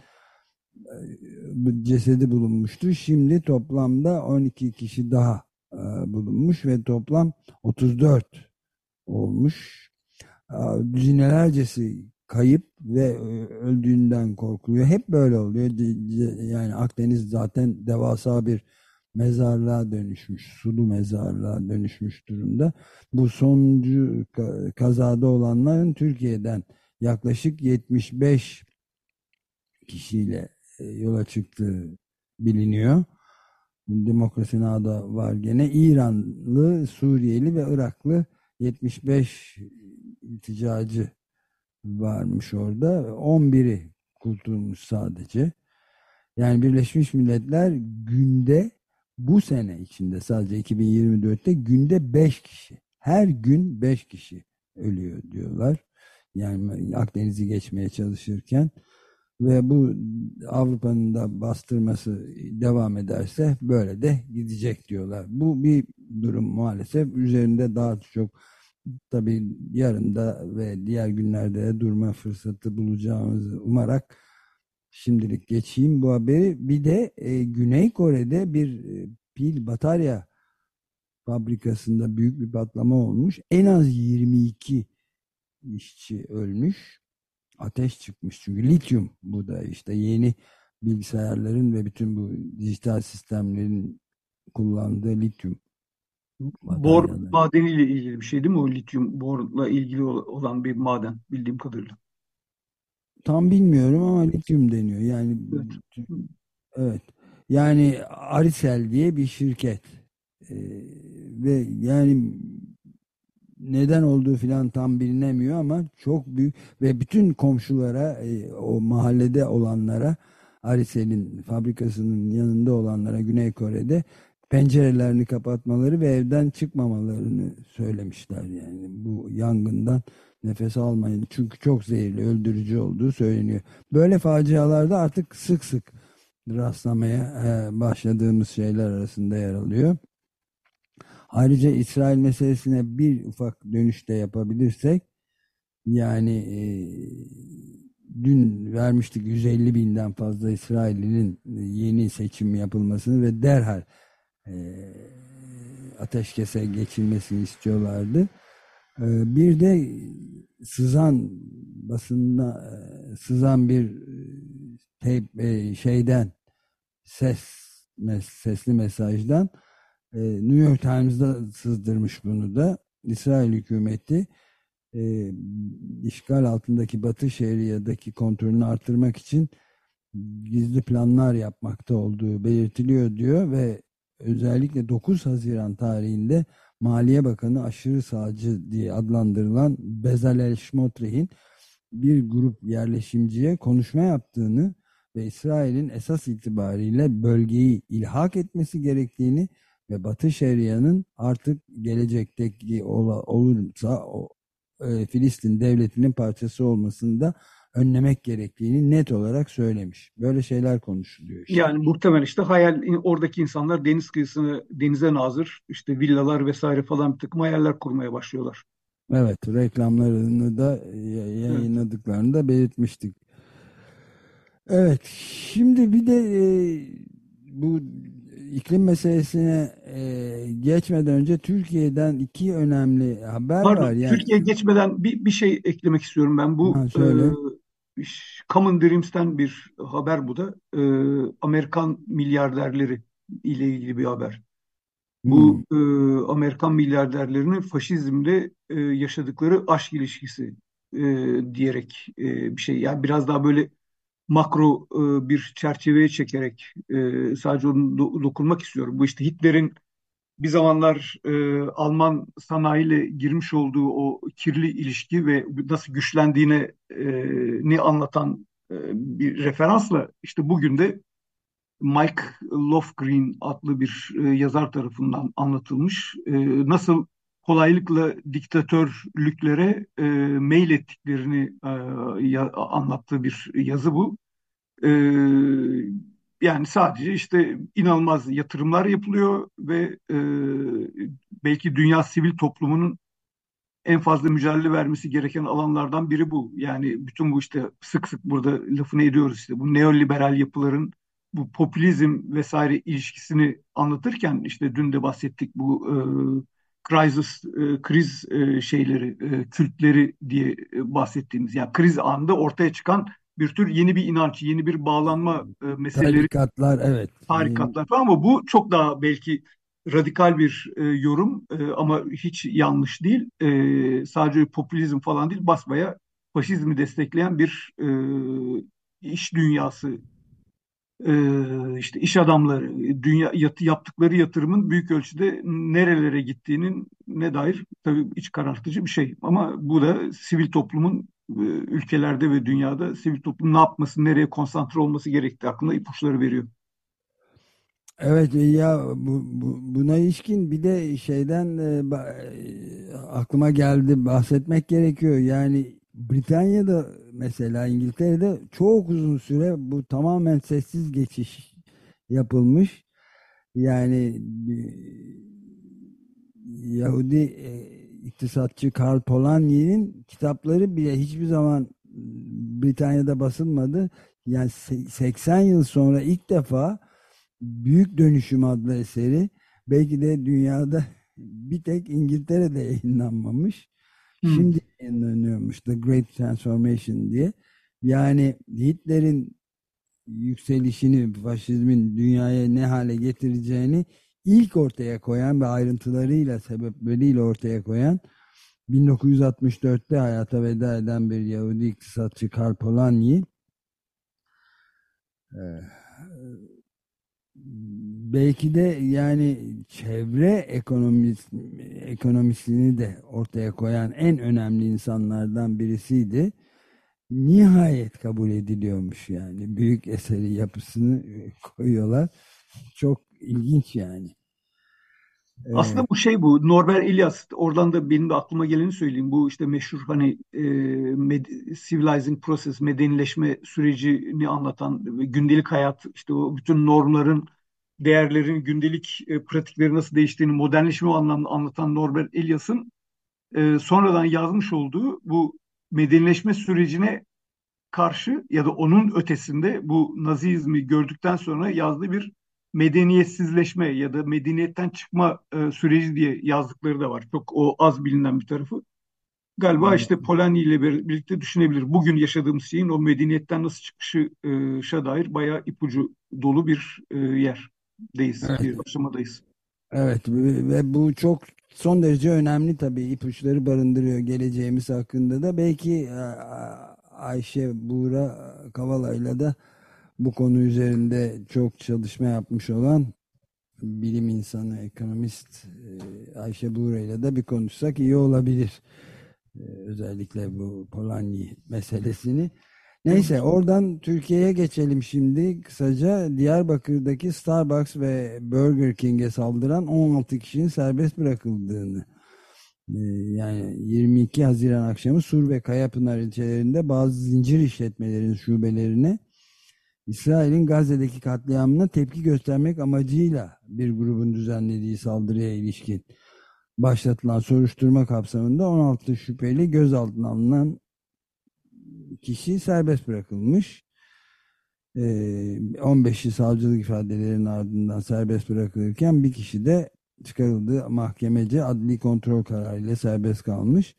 cesedi bulunmuştu. Şimdi toplamda 12 kişi daha bulunmuş ve toplam 34 olmuş. Düzinelercesi kayıp ve öldüğünden korkuluyor. Hep böyle oluyor. Yani Akdeniz zaten devasa bir mezarlığa dönüşmüş, sulu mezarlığa dönüşmüş durumda. Bu sonuncu kazada olanların Türkiye'den yaklaşık 75 kişiyle yola çıktığı biliniyor. Demokrasi Now'da var gene. İranlı, Suriyeli ve Iraklı 75 ilticacı varmış orada. 11'i kurtulmuş sadece. Yani Birleşmiş Milletler günde bu sene içinde sadece 2024'te günde 5 kişi. Her gün 5 kişi ölüyor diyorlar. Yani Akdeniz'i geçmeye çalışırken ve bu Avrupa'nın da bastırması devam ederse böyle de gidecek diyorlar. Bu bir durum maalesef. Üzerinde daha çok tabii yarın da ve diğer günlerde de durma fırsatı bulacağımızı umarak şimdilik geçeyim bu haberi. Bir de Güney Kore'de bir pil batarya fabrikasında büyük bir patlama olmuş. En az 22 işçi ölmüş. Ateş çıkmış çünkü lityum, bu da işte yeni bilgisayarların ve bütün bu dijital sistemlerin kullandığı lityum Bor bataryaları. madeniyle ilgili bir şey değil mi o, lityum borla ilgili olan bir maden bildiğim kadarıyla. Tam bilmiyorum ama lityum deniyor. Yani Evet. evet. Yani Aricel diye bir şirket. Ee, ve yani neden olduğu filan tam bilinemiyor ama çok büyük ve bütün komşulara o mahallede olanlara, Arisel'in fabrikasının yanında olanlara Güney Kore'de pencerelerini kapatmaları ve evden çıkmamalarını söylemişler. Yani bu yangından nefes almayın çünkü çok zehirli, öldürücü olduğu söyleniyor. Böyle facialarda artık sık sık rastlamaya başladığımız şeyler arasında yer alıyor. Ayrıca İsrail meselesine bir ufak dönüşte yapabilirsek, yani dün vermiştik 150 binden fazla İsrailli'nin yeni seçim yapılmasını ve derhal e, ateşkese geçilmesini istiyorlardı. Bir de sızan basında sızan bir şeyden ses sesli mesajdan New York Times'da sızdırmış bunu da. İsrail hükümeti e, işgal altındaki Batı Şeria'daki kontrolünü artırmak için gizli planlar yapmakta olduğu belirtiliyor diyor ve özellikle 9 Haziran tarihinde Maliye Bakanı aşırı sağcı diye adlandırılan Bezalel Smotrich'in bir grup yerleşimciye konuşma yaptığını ve İsrail'in esas itibariyle bölgeyi ilhak etmesi gerektiğini ve Batı Şeria'nın artık gelecekteki olursa Filistin devletinin parçası olmasını da önlemek gerektiğini net olarak söylemiş. Böyle şeyler konuşuluyor işte. Yani muhtemelen işte hayal, oradaki insanlar deniz kıyısını, denize nazır işte villalar vesaire falan bir takım hayaller kurmaya başlıyorlar. Evet, reklamlarını da Evet. yayınladık. yaşadıklarını da belirtmiştik. Evet, şimdi bir de bu iklim meselesine geçmeden önce Türkiye'den iki önemli haber var. Pardon, Yani Türkiye'ye geçmeden bir şey eklemek istiyorum ben. Bu ha, söyle. Common Dreams'ten bir haber bu da. Amerikan milyarderleri ile ilgili bir haber. Bu Hmm. Amerikan milyarderlerinin faşizmle yaşadıkları aşk ilişkisi e, diyerek bir şey. Yani biraz daha böyle makro bir çerçeveye çekerek sadece onu dokunmak istiyorum. Bu işte Hitler'in bir zamanlar Alman sanayiyle girmiş olduğu o kirli ilişki ve nasıl güçlendiğine ni anlatan bir referansla işte bugün de Mike Lofgren adlı bir yazar tarafından anlatılmış. Nasıl kolaylıkla diktatörlüklere meylettiklerini anlattığı bir yazı bu. E, Yani sadece işte inanılmaz yatırımlar yapılıyor ve belki dünya sivil toplumunun en fazla mücadele vermesi gereken alanlardan biri bu. Yani bütün bu işte sık sık burada lafını ediyoruz işte bu neoliberal yapıların bu popülizm vesaire ilişkisini anlatırken işte dün de bahsettik bu kriz şeyleri, kültleri diye bahsettiğimiz yani kriz anında ortaya çıkan bir tür yeni bir inanç, yeni bir bağlanma meseleleri Tarikatlar, evet. tarikatlar falan ama bu çok daha belki radikal bir yorum ama hiç yanlış değil. Sadece popülizm falan değil, basbaya faşizmi destekleyen bir iş dünyası, işte iş adamları, yaptıkları yatırımın büyük ölçüde nerelere gittiğinin ne dair tabii iç karartıcı bir şey. Ama bu da sivil toplumun ülkelerde ve dünyada sivil toplum ne yapması, nereye konsantre olması gerektiği hakkında ipuçları veriyor. Evet ya, buna ilişkin bir de şeyden aklıma geldi, bahsetmek gerekiyor. Yani Britanya'da, mesela İngiltere'de çok uzun süre bu tamamen sessiz geçiş yapılmış. Yani Yahudi iktisatçı Karl Polanyi'nin kitapları bile hiçbir zaman Britanya'da basılmadı. Yani 80 yıl sonra ilk defa Büyük Dönüşüm adlı eseri, belki de dünyada bir tek İngiltere'de yayınlanmamış. Hmm. Şimdi yayınlanıyormuş, The Great Transformation diye. Yani Hitler'in yükselişini, faşizmin dünyaya ne hale getireceğini ilk ortaya koyan ve ayrıntılarıyla, sebepleriyle ortaya koyan, 1964'te hayata veda eden bir Yahudi iktisatçı Karl Polanyi, belki de yani çevre ekonomisini de ortaya koyan en önemli insanlardan birisiydi. Nihayet kabul ediliyormuş yani. Büyük eseri, yapısını koyuyorlar. Çok ilginç yani. Aslında Evet. bu şey bu Norbert Elias oradan da benim de aklıma geleni söyleyeyim. Bu işte meşhur hani civilizing process medenileşme sürecini anlatan ve gündelik hayat işte o bütün normların değerlerin gündelik pratikleri nasıl değiştiğini modernleşme o anlamda anlatan Norbert Elias'ın sonradan yazmış olduğu bu medenileşme sürecine karşı ya da onun ötesinde bu Nazizmi gördükten sonra yazdığı bir medeniyetsizleşme ya da medeniyetten çıkma süreci diye yazdıkları da var. Çok o az bilinen bir tarafı. Galiba işte Polanyi ile birlikte düşünebilir. Bugün yaşadığımız şeyin o medeniyetten nasıl çıkışa dair bayağı ipucu dolu bir yerdeyiz, Evet. bir aşamadayız. Evet ve bu çok son derece önemli, tabii ipuçları barındırıyor geleceğimiz hakkında da. Belki Ayşe Buğra Kavala'yla da bu konu üzerinde çok çalışma yapmış olan bilim insanı, ekonomist Ayşe Buğra ile de bir konuşsak iyi olabilir. Özellikle bu Polanyi meselesini. Neyse, Evet. oradan Türkiye'ye geçelim şimdi. Kısaca Diyarbakır'daki Starbucks ve Burger King'e saldıran 16 kişinin serbest bırakıldığını, yani 22 Haziran akşamı Sur ve Kayapınar ilçelerinde bazı zincir işletmelerin şubelerine İsrail'in Gazze'deki katliamına tepki göstermek amacıyla bir grubun düzenlediği saldırıya ilişkin başlatılan soruşturma kapsamında 16 şüpheli gözaltına alınan kişi serbest bırakılmış. 15'i savcılık ifadelerinin ardından serbest bırakılırken bir kişi de çıkarıldığı mahkemece adli kontrol kararıyla serbest kalmış.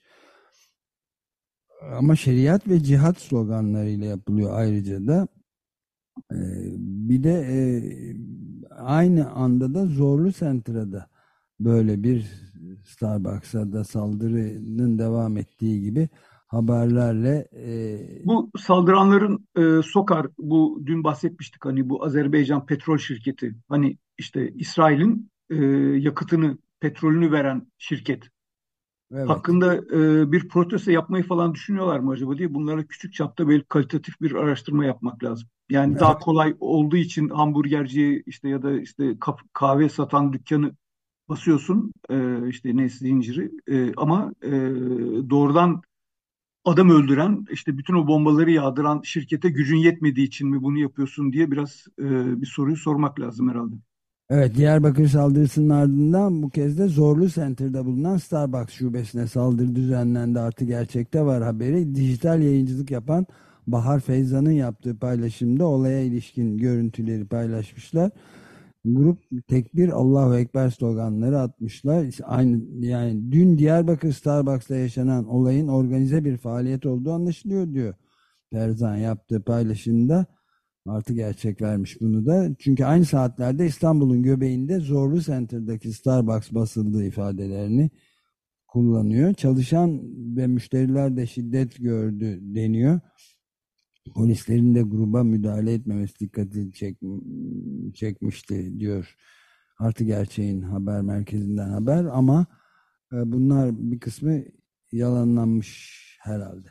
Ama şeriat ve cihat sloganlarıyla yapılıyor ayrıca da. Bir de aynı anda da Zorlu Center'da böyle bir Starbucks'a da saldırının devam ettiği gibi haberlerle Bu saldıranların Sokar, bu dün bahsetmiştik hani, bu Azerbaycan petrol şirketi, hani işte İsrail'in yakıtını, petrolünü veren şirket evet. hakkında bir protesto yapmayı falan düşünüyorlar mı acaba diye, bunlara küçük çapta böyle kalitatif bir araştırma yapmak lazım. Yani daha kolay olduğu için hamburgerciye işte ya da işte kahve satan dükkanı basıyorsun, işte ne zinciri, ama doğrudan adam öldüren, işte bütün o bombaları yağdıran şirkete gücün yetmediği için mi bunu yapıyorsun diye biraz bir soruyu sormak lazım herhalde. Evet, Diyarbakır saldırısının ardından bu kez de Zorlu Center'da bulunan Starbucks şubesine saldırı düzenlendi. Artı Gerçek'te var haberi. Dijital yayıncılık yapan Bahar Feyzan'ın yaptığı paylaşımda olaya ilişkin görüntüleri paylaşmışlar. Grup tekbir Allahu Ekber sloganları atmışlar. İşte aynı, yani dün Diyarbakır Starbucks'ta yaşanan olayın organize bir faaliyet olduğu anlaşılıyor diyor Ferzan yaptığı paylaşımda. Artı Gerçek vermiş bunu da. Çünkü aynı saatlerde İstanbul'un göbeğinde Zorlu Center'daki Starbucks basıldığı ifadelerini kullanıyor. Çalışan ve müşteriler de şiddet gördü deniyor. Polislerin de gruba müdahale etmemesi dikkatini çekmişti diyor. Artı Gerçek'in haber merkezinden haber, ama bunlar bir kısmı yalanlanmış herhalde.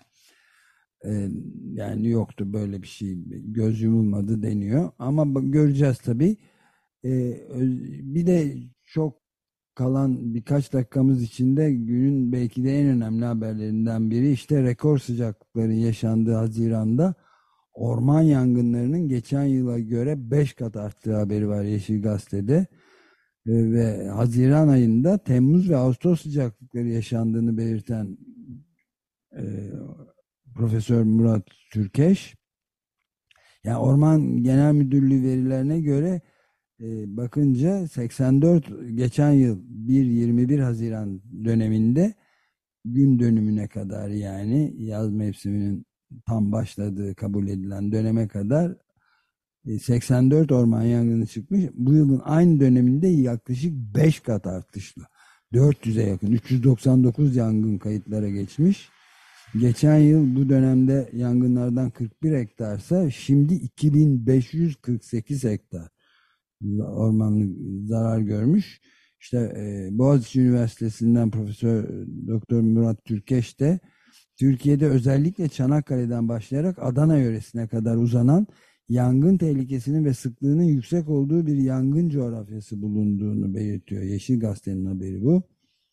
Yani yoktu böyle bir şey, göz yumulmadı deniyor ama göreceğiz tabii. Bir de çok kalan birkaç dakikamız içinde günün belki de en önemli haberlerinden biri, işte rekor sıcaklıkların yaşandığı Haziran'da orman yangınlarının geçen yıla göre 5 kat arttığı haberi var Yeşil Gazete'de. Ve Haziran ayında Temmuz ve Ağustos sıcaklıkları yaşandığını belirten e, Profesör Murat Türkeş, yani Orman Genel Müdürlüğü verilerine göre bakınca 84 geçen yıl 1-21 Haziran döneminde gün dönümüne kadar, yani yaz mevsiminin tam başladığı kabul edilen döneme kadar 84 orman yangını çıkmış. Bu yılın aynı döneminde yaklaşık 5 kat artışla 400'e yakın 399 yangın kayıtlara geçmiş. Geçen yıl bu dönemde yangınlardan 41 hektarsa şimdi 2548 hektar ormanlık zarar görmüş. İşte Boğaziçi Üniversitesi'nden Profesör Doktor Murat Türkeş de Türkiye'de özellikle Çanakkale'den başlayarak Adana yöresine kadar uzanan yangın tehlikesinin ve sıklığının yüksek olduğu bir yangın coğrafyası bulunduğunu belirtiyor. Yeşil Gazete'nin haberi bu.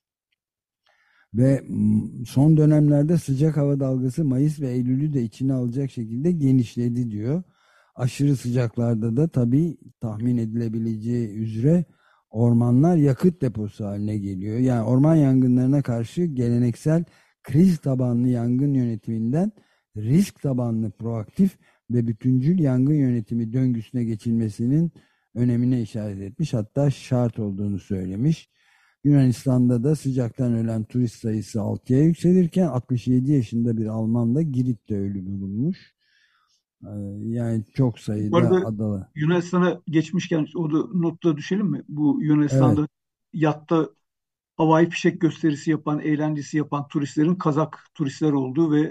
Ve son dönemlerde sıcak hava dalgası Mayıs ve Eylül'ü de içine alacak şekilde genişledi diyor. Aşırı sıcaklarda da tabii tahmin edilebileceği üzere ormanlar yakıt deposu haline geliyor. Yani orman yangınlarına karşı geleneksel kriz tabanlı yangın yönetiminden risk tabanlı proaktif ve bütüncül yangın yönetimi döngüsüne geçilmesinin önemine işaret etmiş. Hatta şart olduğunu söylemiş. Yunanistan'da da sıcaktan ölen turist sayısı 6'ya yükselirken 67 yaşında bir Alman da Girit'te ölü bulunmuş. Yani çok Bu sayıda arada adalı. Yunanistan'a geçmişken o da notta düşelim mi? Bu Evet. Yunanistan'da yatta havai fişek gösterisi yapan, eğlencesi yapan turistlerin Kazak turistler olduğu ve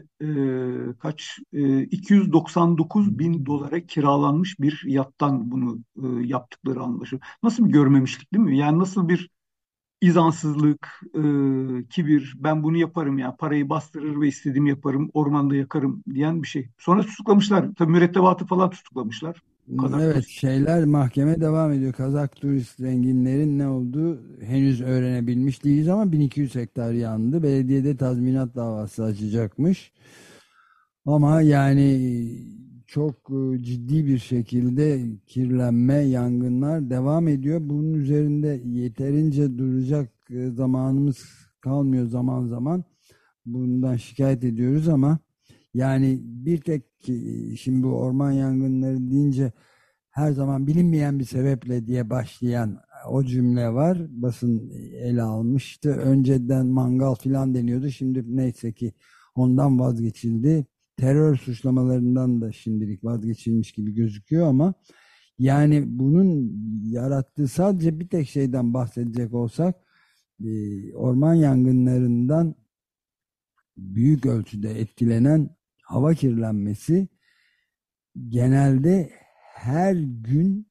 299 bin dolara kiralanmış bir yattan bunu yaptıkları anlaşılıyor. Nasıl bir görmemişlik değil mi? Yani nasıl bir izansızlık, kibir, ben bunu yaparım ya, parayı bastırır ve istediğimi yaparım, ormanda yakarım diyen bir şey. Sonra tutuklamışlar. Tabii mürettebatı falan tutuklamışlar. Kazak Evet, turist. şeyler mahkeme devam ediyor. Kazak turist zenginlerin ne olduğu henüz öğrenebilmiş değiliz ama 1200 hektar yandı. Belediyede tazminat davası açacakmış. Ama yani çok ciddi bir şekilde kirlenme, yangınlar devam ediyor. Bunun üzerinde yeterince duracak zamanımız kalmıyor zaman zaman. Bundan şikayet ediyoruz ama Yani bir tek şimdi bu orman yangınları deyince her zaman bilinmeyen bir sebeple diye başlayan o cümle var. Basın ele almıştı. Önceden mangal filan deniyordu. Şimdi neyse ki ondan vazgeçildi. Terör suçlamalarından da şimdilik vazgeçilmiş gibi gözüküyor ama yani bunun yarattığı sadece bir tek şeyden bahsedecek olsak orman yangınlarından büyük ölçüde etkilenen hava kirlenmesi genelde her gün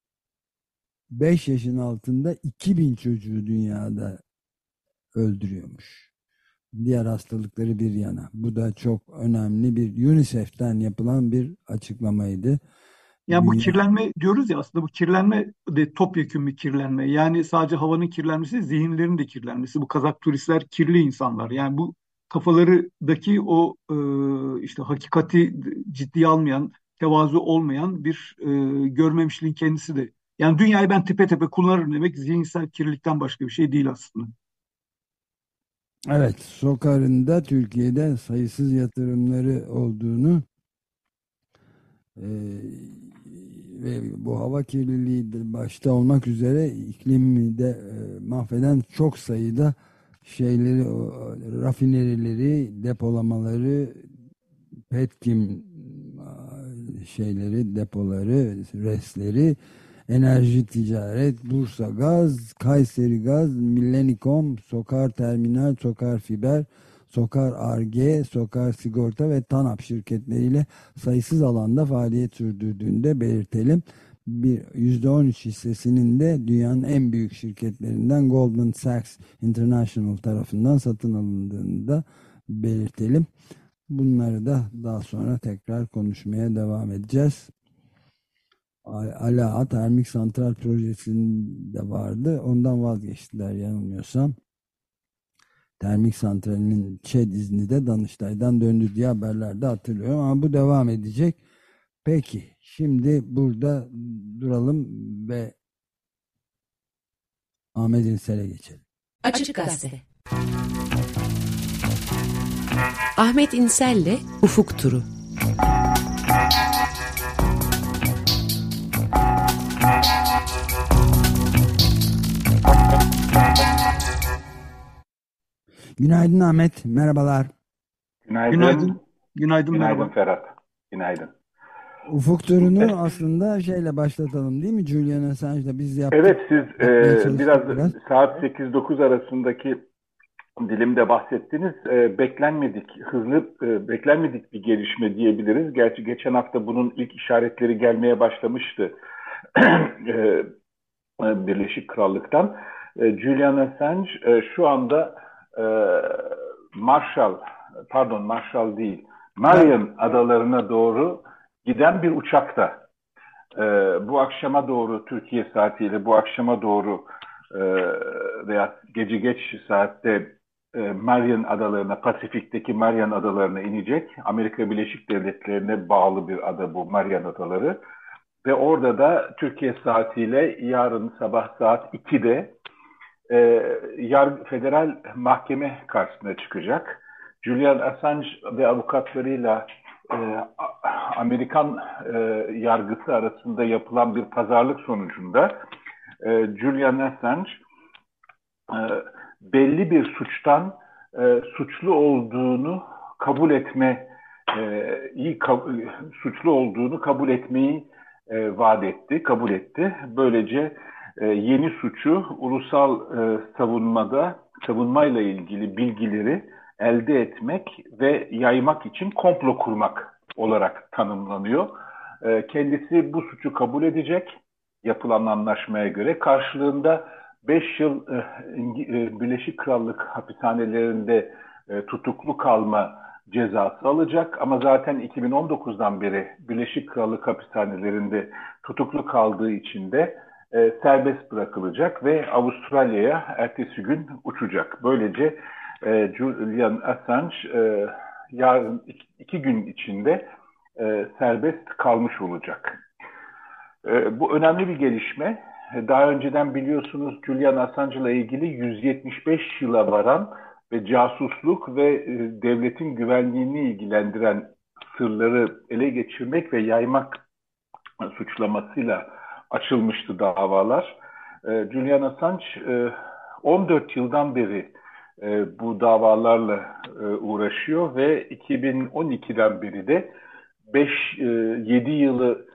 5 yaşın altında 2000 çocuğu dünyada öldürüyormuş. Diğer hastalıkları bir yana. Bu da çok önemli bir UNICEF'ten yapılan bir açıklamaydı. Yani bu Dünya kirlenme diyoruz ya, aslında bu kirlenme de topyekun bir kirlenme. Yani sadece havanın kirlenmesi, zihinlerin de kirlenmesi. Bu Kazak turistler kirli insanlar. Yani bu kafalarındaki o işte hakikati ciddiye almayan, tevazu olmayan bir görmemişliğin kendisi de. Yani dünyayı ben tepe tepe kullanırım demek zihinsel kirlilikten başka bir şey değil aslında. evet, SOKAR'ın da Türkiye'de sayısız yatırımları olduğunu ve bu hava kirliliği de başta olmak üzere iklimi de mahveden çok sayıda şeyleri, rafinerileri, depolamaları, petkim şeyleri, depoları, resleri, enerji ticaret, Bursa Gaz, Kayseri Gaz, Millenikom, Sokar Terminal, Sokar Fiber, Sokar Ar-Ge, Sokar Sigorta ve TANAP şirketleriyle sayısız alanda faaliyet sürdürdüğünü de belirtelim. Bir %13 hissesinin de dünyanın en büyük şirketlerinden Goldman Sachs International tarafından satın alındığını da belirtelim. Bunları da daha sonra tekrar konuşmaya devam edeceğiz. Ala Termik Santral Projesi'nde vardı. Ondan vazgeçtiler yanılmıyorsam. Termik santralinin ÇED izni de Danıştay'dan döndü diye haberlerde hatırlıyorum ama bu devam edecek. Peki şimdi burada duralım ve Ahmet İnsel'e geçelim. Açık Gazete. Ahmet İnsel'le Ufuk Turu. Günaydın Ahmet, merhabalar. Günaydın. Günaydın. Günaydın, Günaydın merhaba. Ferhat. Günaydın. Ufuk turunu aslında şeyle başlatalım değil mi? Julian Assange'la biz yaptık. Evet, siz Yapmaya çalıştık biraz saat 8-9 arasındaki dilimde bahsettiniz. Beklenmedik bir gelişme diyebiliriz. Gerçi geçen hafta bunun ilk işaretleri gelmeye başlamıştı Birleşik Krallık'tan. Julian Assange şu anda Marshall değil, Marian Adalarına doğru giden bir uçakta. Bu akşama doğru, Türkiye saatiyle bu akşama doğru veya gece geç saatte Marian Adalarına, Pasifik'teki Marian Adalarına inecek. Amerika Birleşik Devletleri'ne bağlı bir ada bu Marian Adaları. Ve orada da Türkiye saatiyle yarın sabah saat 2'de federal mahkeme karşısına çıkacak. Julian Assange ve avukatlarıyla Amerikan yargısı arasında yapılan bir pazarlık sonucunda Julian Assange belli bir suçtan suçlu olduğunu kabul etmeyi vaat etti, kabul etti. Böylece yeni suçu ulusal savunmayla ilgili bilgileri elde etmek ve yaymak için komplo kurmak olarak tanımlanıyor. Kendisi bu suçu kabul edecek yapılan anlaşmaya göre. Karşılığında 5 yıl Birleşik Krallık hapishanelerinde tutuklu kalma cezası alacak. Ama zaten 2019'dan beri Birleşik Krallık hapishanelerinde tutuklu kaldığı için de serbest bırakılacak ve Avustralya'ya ertesi gün uçacak. Böylece Julian Assange yarın 2 gün içinde serbest kalmış olacak. Bu önemli bir gelişme. Daha önceden biliyorsunuz Julian Assange ile ilgili 175 yıla varan ve casusluk ve devletin güvenliğini ilgilendiren sırları ele geçirmek ve yaymak suçlamasıyla açılmıştı davalar. Julian Assange 14 yıldan beri bu davalarla uğraşıyor ve 2012'den beri de 5-7 yılı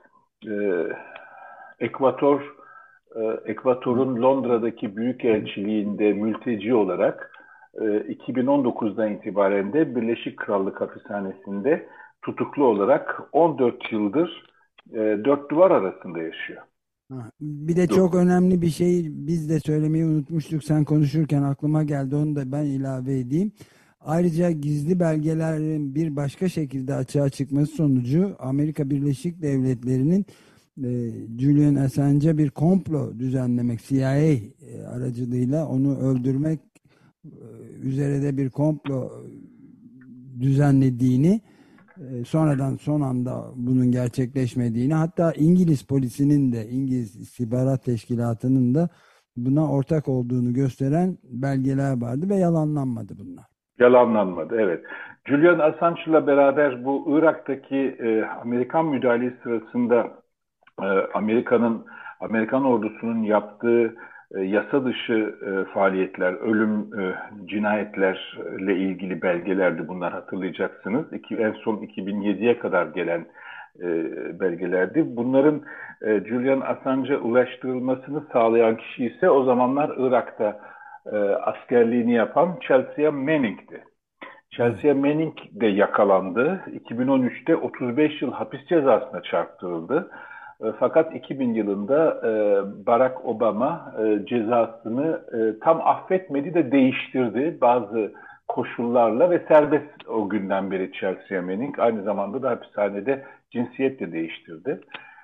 Ekvator'un Londra'daki büyükelçiliğinde mülteci olarak 2019'dan itibaren de Birleşik Krallık Hapishanesi'nde tutuklu olarak 14 yıldır dört duvar arasında yaşıyor. Bir de çok önemli bir şey biz de söylemeyi unutmuştuk. Sen konuşurken aklıma geldi. Onu da ben ilave edeyim. Ayrıca gizli belgelerin bir başka şekilde açığa çıkması sonucu Amerika Birleşik Devletleri'nin Julian Assange'a bir komplo düzenlemek, CIA aracılığıyla onu öldürmek üzere de bir komplo düzenlediğini, sonradan son anda bunun gerçekleşmediğini, hatta İngiliz polisinin de, İngiliz İstihbarat Teşkilatı'nın da buna ortak olduğunu gösteren belgeler vardı ve yalanlanmadı bunlar. Yalanlanmadı, evet. Julian Assange'la beraber bu Irak'taki Amerikan müdahalesi sırasında Amerikan ordusunun yaptığı yasa dışı faaliyetler, ölüm, cinayetlerle ilgili belgelerdi bunlar, hatırlayacaksınız. En son 2007'ye kadar gelen belgelerdi. Bunların Julian Assange'a ulaştırılmasını sağlayan kişi ise o zamanlar Irak'ta askerliğini yapan Chelsea Manning'ti. Chelsea Manning de yakalandı. 2013'te 35 yıl hapis cezasına çarptırıldı. Fakat 2000 yılında Barack Obama cezasını tam affetmedi de değiştirdi bazı koşullarla ve serbest o günden beri Chelsea Manning. Aynı zamanda da hapishanede cinsiyet de değiştirdi.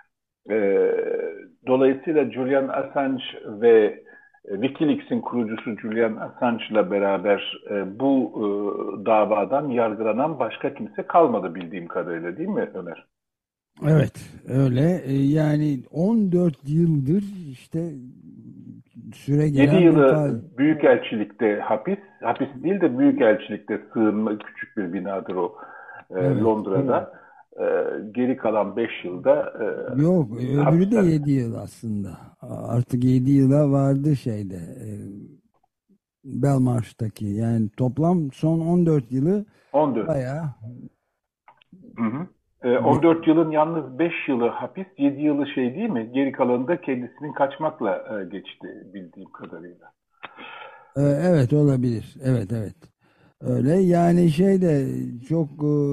Dolayısıyla Julian Assange ve Wikileaks'in kurucusu Julian Assange'la beraber bu davadan yargılanan başka kimse kalmadı bildiğim kadarıyla, değil mi Ömer? Evet, öyle. Yani 14 yıldır işte süre gelen 7 yılı büyükelçilikte hapis değil de büyükelçilikte sığınma, küçük bir binadır o evet, Londra'da. Evet. Geri kalan 5 yılda yok, öbürü de 7 yıl aslında. Artık 7 yıla vardı şeyde Belmarsh'taki. Yani toplam son 14 yılı 14. Bayağı. Hı hı. 14 yılın yalnız 5 yılı hapis, 7 yılı şey değil mi? Geri kalanı da kendisinin kaçmakla geçti bildiğim kadarıyla. Evet, olabilir. Evet. Öyle yani de çok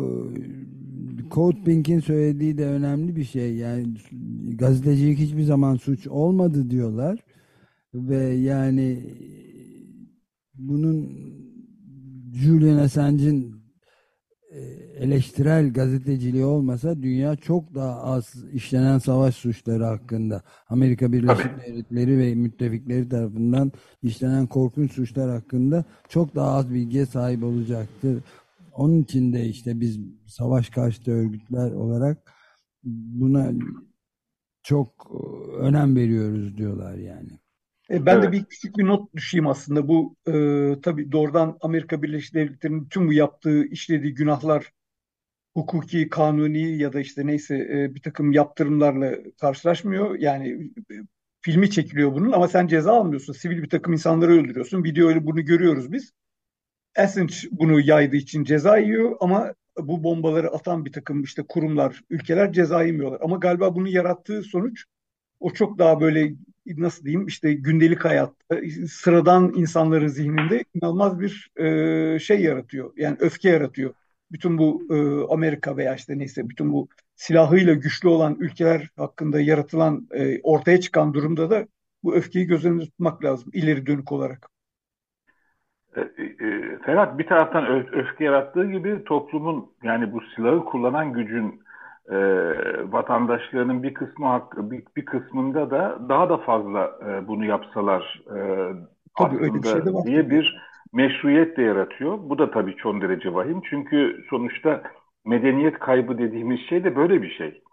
Code Pink'in söylediği de önemli bir şey. Yani gazetecilik hiçbir zaman suç olmadı diyorlar. Ve yani bunun Julian Assange'in eleştirel gazeteciliği olmasa dünya çok daha az işlenen savaş suçları hakkında, Amerika Birleşik Devletleri ve müttefikleri tarafından işlenen korkunç suçlar hakkında çok daha az bilgiye sahip olacaktır. Onun için de işte biz savaş karşıtı örgütler olarak buna çok önem veriyoruz diyorlar yani. Ben de bir küçük bir not düşeyim aslında. Bu tabii doğrudan Amerika Birleşik Devletleri'nin tüm bu yaptığı, işlediği günahlar hukuki, kanuni ya da işte neyse bir takım yaptırımlarla karşılaşmıyor. Yani filmi çekiliyor bunun ama sen ceza almıyorsun. Sivil bir takım insanları öldürüyorsun. Videoyla bunu görüyoruz biz. Assange bunu yaydığı için ceza yiyor ama bu bombaları atan bir takım işte kurumlar, ülkeler ceza yemiyorlar. Ama galiba bunun yarattığı sonuç o çok daha böyle nasıl diyeyim işte gündelik hayatta sıradan insanların zihninde inanılmaz bir şey yaratıyor. Yani öfke yaratıyor. Bütün bu Amerika veya işte neyse bütün bu silahıyla güçlü olan ülkeler hakkında yaratılan ortaya çıkan durumda da bu öfkeyi göz önünde tutmak lazım ileri dönük olarak. Ferhat, bir taraftan öfke yarattığı gibi toplumun, yani bu silahı kullanan gücün vatandaşlarının bir kısmında da daha da fazla bunu yapsalar aslında diye bir meşruiyet de yaratıyor. Bu da tabii çok derece vahim. Çünkü sonuçta medeniyet kaybı dediğimiz şey de böyle bir şey.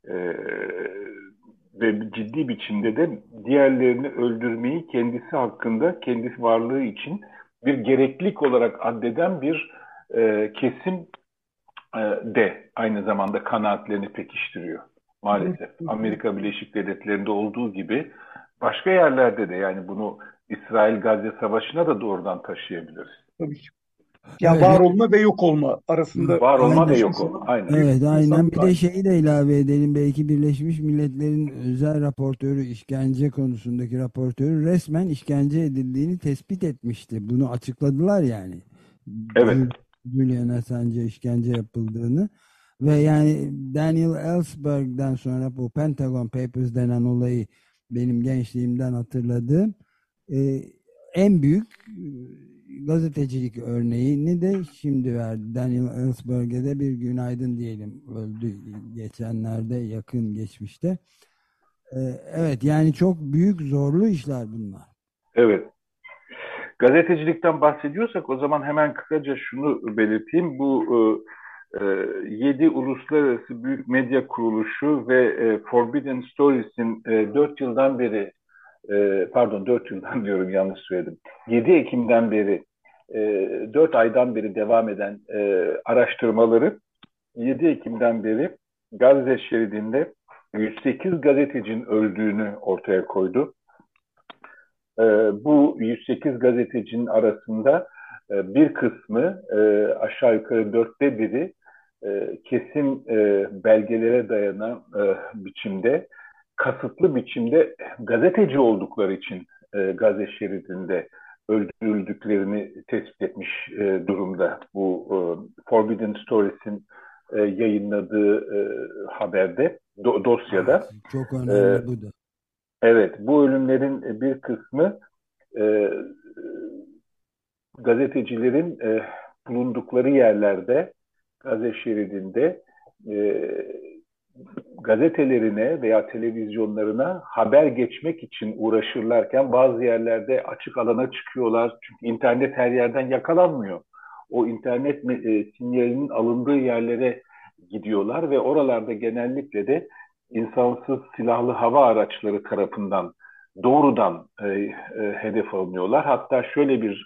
Ve ciddi biçimde de diğerlerini öldürmeyi kendisi hakkında, kendisi varlığı için bir gereklilik olarak addeden bir kesim de aynı zamanda kanaatlerini pekiştiriyor. Maalesef. Amerika Birleşik Devletleri'nde olduğu gibi başka yerlerde de, yani bunu İsrail-Gazze Savaşı'na da doğrudan taşıyabiliriz. Tabii ki. Yani Evet, var olma ve yok olma arasında Var olma ve aynen. yok olma. Aynen. Evet, aynen. insanlık Bir de hali. şeyi de ilave edelim. Belki Birleşmiş Milletler'in özel raportörü, işkence konusundaki raportörü resmen işkence edildiğini tespit etmişti. Bunu açıkladılar yani. Evet. Julian Assange'e işkence yapıldığını ve yani Daniel Ellsberg'den sonra bu Pentagon Papers denen olayı benim gençliğimden hatırladığım e, en büyük gazetecilik örneğini de şimdi verdi. Daniel Ellsberg'e de bir günaydın diyelim. Öldü geçenlerde, yakın geçmişte. Evet, yani çok büyük zorlu işler bunlar. Evet. Gazetecilikten bahsediyorsak o zaman hemen kısaca şunu belirteyim. Bu 7 uluslararası büyük medya kuruluşu ve Forbidden Stories'in 4 yıldan beri, pardon 4 yıldan diyorum, yanlış söyledim. 7 Ekim'den beri, 4 aydan beri devam eden araştırmaları 7 Ekim'den beri Gazze şeridinde 108 gazetecinin öldüğünü ortaya koydu. Bu 108 gazetecinin arasında bir kısmı, aşağı yukarı 1/4'ü kesin belgelere dayanan biçimde, kasıtlı biçimde gazeteci oldukları için Gazze şeridinde öldürüldüklerini tespit etmiş durumda. Bu Forbidden Stories'in yayınladığı haberde, dosyada. Evet, çok önemli bu da. Evet, bu ölümlerin bir kısmı e, gazetecilerin bulundukları yerlerde, Gazze şeridinde e, gazetelerine veya televizyonlarına haber geçmek için uğraşırlarken bazı yerlerde açık alana çıkıyorlar. Çünkü internet her yerden yakalanmıyor. O internet sinyalinin alındığı yerlere gidiyorlar ve oralarda genellikle de insansız silahlı hava araçları tarafından doğrudan hedef alınıyorlar. Hatta şöyle bir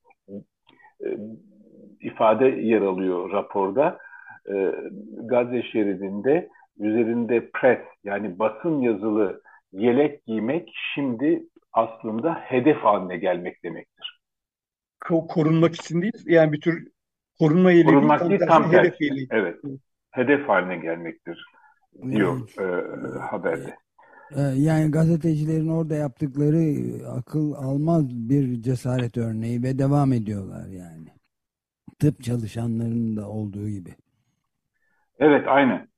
e, ifade yer alıyor raporda. Gazze şeridinde üzerinde press, yani basın yazılı yelek giymek şimdi aslında hedef haline gelmek demektir. Korunmak için değil, yani bir tür korunma yeleği değil, Korunmak tam değil, tersine tam hedef tersi. yeleği. Evet, hedef haline gelmektir diyor haberde. Yani gazetecilerin orada yaptıkları akıl almaz bir cesaret örneği ve devam ediyorlar yani. Tıp çalışanlarının da olduğu gibi. Evet, aynen.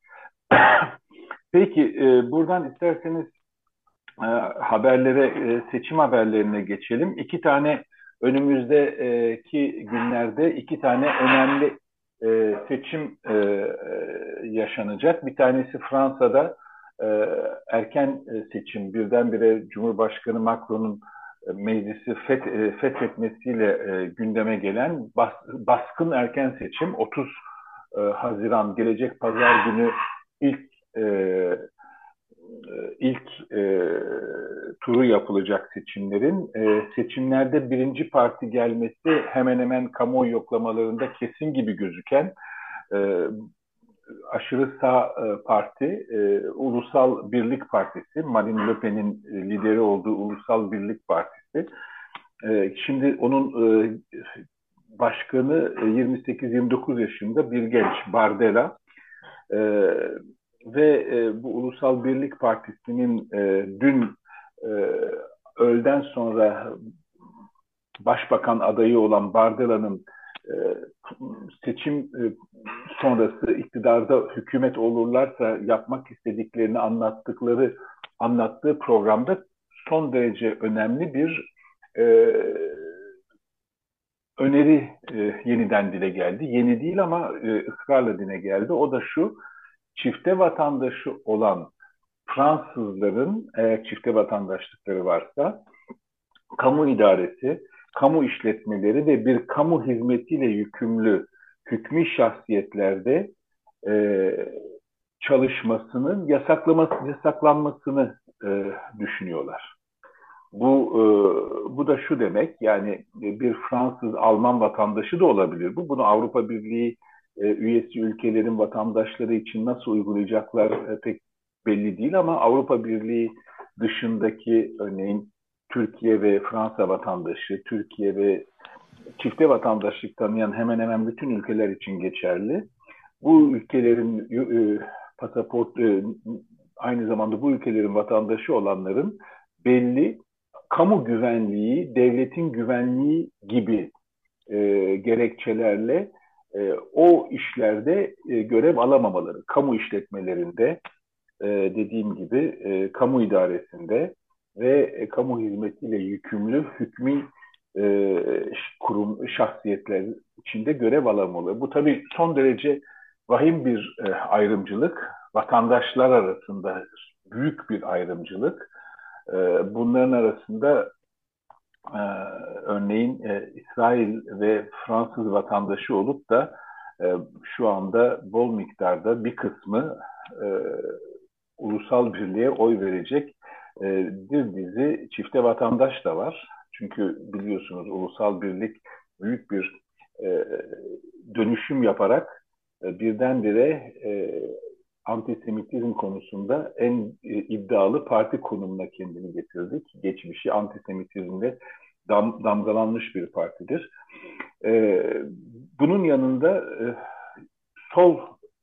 Peki, buradan isterseniz haberlere, seçim haberlerine geçelim. İki tane önümüzdeki günlerde iki tane önemli seçim yaşanacak. Bir tanesi Fransa'da erken seçim, birdenbire Cumhurbaşkanı Macron'un meclisi fethetmesiyle gündeme gelen baskın erken seçim. 30 Haziran, gelecek pazar günü ilk turu yapılacak seçimlerin. Seçimlerde birinci parti gelmesi hemen hemen kamuoyu yoklamalarında kesin gibi gözüken aşırı sağ parti, Ulusal Birlik Partisi, Marine Le Pen'in lideri olduğu Ulusal Birlik Partisi. Şimdi onun başkanı 28-29 yaşında bir genç, Bardella. Ve bu Ulusal Birlik Partisi'nin dün öğleden sonra başbakan adayı olan Bardella'nın seçim sonrası iktidarda hükümet olurlarsa yapmak istediklerini anlattığı programda son derece önemli bir öneri yeniden dile geldi. Yeni değil ama ısrarla dile geldi. O da şu: çifte vatandaşı olan Fransızların, eğer çifte vatandaşlıkları varsa, kamu idaresi, kamu işletmeleri ve bir kamu hizmetiyle yükümlü hükmü şahsiyetlerde çalışmasının yasaklanmasını düşünüyorlar. Bu da şu demek, yani bir Fransız, Alman vatandaşı da olabilir bu. Bunu Avrupa Birliği üyesi ülkelerin vatandaşları için nasıl uygulayacaklar pek belli değil, ama Avrupa Birliği dışındaki, örneğin Türkiye ve Fransa vatandaşı, Türkiye ve çifte vatandaşlık tanıyan hemen hemen bütün ülkeler için geçerli. Bu ülkelerin pasaport, aynı zamanda bu ülkelerin vatandaşı olanların belli kamu güvenliği, devletin güvenliği gibi gerekçelerle o işlerde görev alamamaları, kamu işletmelerinde, dediğim gibi kamu idaresinde ve kamu hizmetiyle yükümlü hükmü kurum, şahsiyetler içinde görev alamamaları. Bu tabii son derece vahim bir ayrımcılık, vatandaşlar arasında büyük bir ayrımcılık. Bunların arasında örneğin İsrail ve Fransız vatandaşı olup da şu anda bol miktarda bir kısmı ulusal birliğe oy verecek bir dizi çifte vatandaş da var. Çünkü biliyorsunuz ulusal birlik büyük bir dönüşüm yaparak birdenbire antisemitizm konusunda en iddialı parti konumuna kendini getirdik. Geçmişi antisemitizmle damgalanmış bir partidir. Bunun yanında sol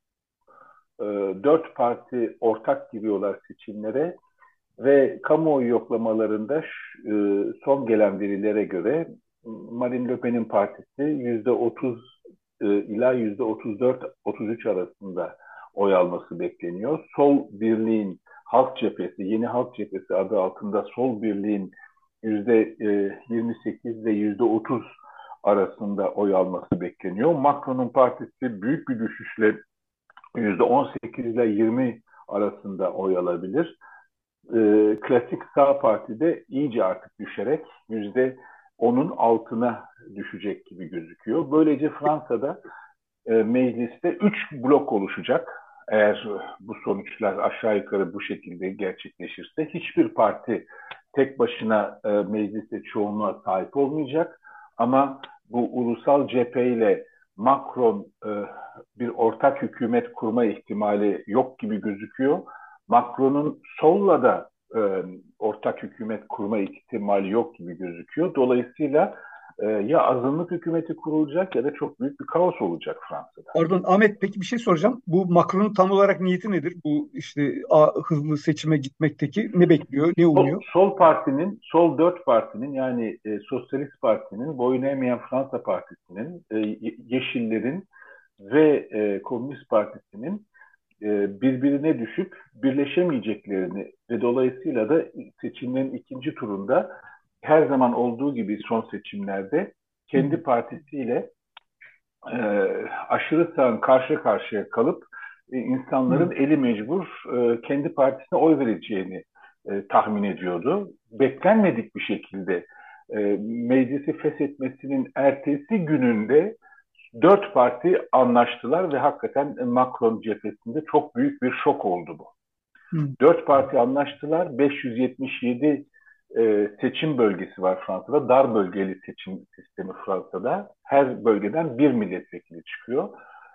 dört parti ortak giriyorlar seçimlere ve kamuoyu yoklamalarında son gelen verilere göre Marine Le Pen'in partisi %30 ila %34-33 arasında oy alması bekleniyor. Sol Birliğin Halk Cephesi, Yeni Halk Cephesi adı altında Sol Birliğin %28 ile %30 arasında oy alması bekleniyor. Macron'un partisi büyük bir düşüşle %18 ile 20 arasında oy alabilir. Klasik sağ partide iyice artık düşerek %10'un altına düşecek gibi gözüküyor. Böylece Fransa'da mecliste 3 blok oluşacak. Eğer bu sonuçlar aşağı yukarı bu şekilde gerçekleşirse hiçbir parti tek başına mecliste çoğunluğa sahip olmayacak. Ama bu ulusal cepheyle Macron bir ortak hükümet kurma ihtimali yok gibi gözüküyor. Macron'un solla da ortak hükümet kurma ihtimali yok gibi gözüküyor. Dolayısıyla ya azınlık hükümeti kurulacak ya da çok büyük bir kaos olacak Fransa'da. Pardon Ahmet, peki bir şey soracağım. Bu Macron'un tam olarak niyeti nedir? Bu işte hızlı seçime gitmekteki ne bekliyor, ne umuyor? Sol dört partinin, yani Sosyalist Parti'nin, Boyun Eğmeyen Fransa Partisi'nin, Yeşillerin ve Komünist Partisi'nin birbirine düşüp birleşemeyeceklerini ve dolayısıyla da seçimlerin ikinci turunda her zaman olduğu gibi son seçimlerde kendi partisiyle aşırı sağın karşı karşıya kalıp insanların eli mecbur kendi partisine oy vereceğini tahmin ediyordu. Beklenmedik bir şekilde meclisi feshetmesinin ertesi gününde dört parti anlaştılar ve hakikaten Macron cephesinde çok büyük bir şok oldu bu. Dört parti anlaştılar. 577 seçim bölgesi var Fransa'da. Dar bölgeli seçim sistemi Fransa'da. Her bölgeden bir milletvekili çıkıyor.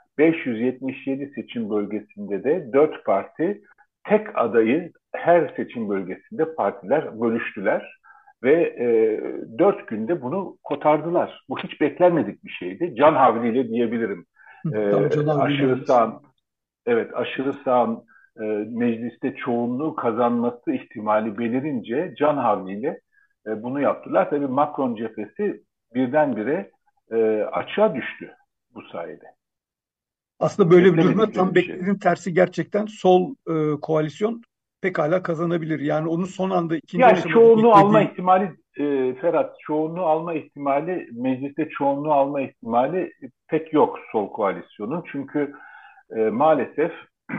577 seçim bölgesinde de dört parti tek adayı her seçim bölgesinde partiler bölüştüler ve 4 günde bunu kotardılar. Bu hiç beklenmedik bir şeydi. Can havliyle diyebilirim. Aşırı sağın, evet, aşırı sağın mecliste çoğunluğu kazanması ihtimali belirince can havliyle bunu yaptılar. Tabii Macron cephesi birdenbire açığa düştü bu sayede. Aslında böyle bir durumda tam beklediğin tersi, gerçekten sol koalisyon pekala kazanabilir. Yani onun son anda ikinci aşamada çoğunluğu alma ihtimali Ferhat, çoğunluğu alma ihtimali, mecliste çoğunluğu alma ihtimali pek yok sol koalisyonun. Çünkü maalesef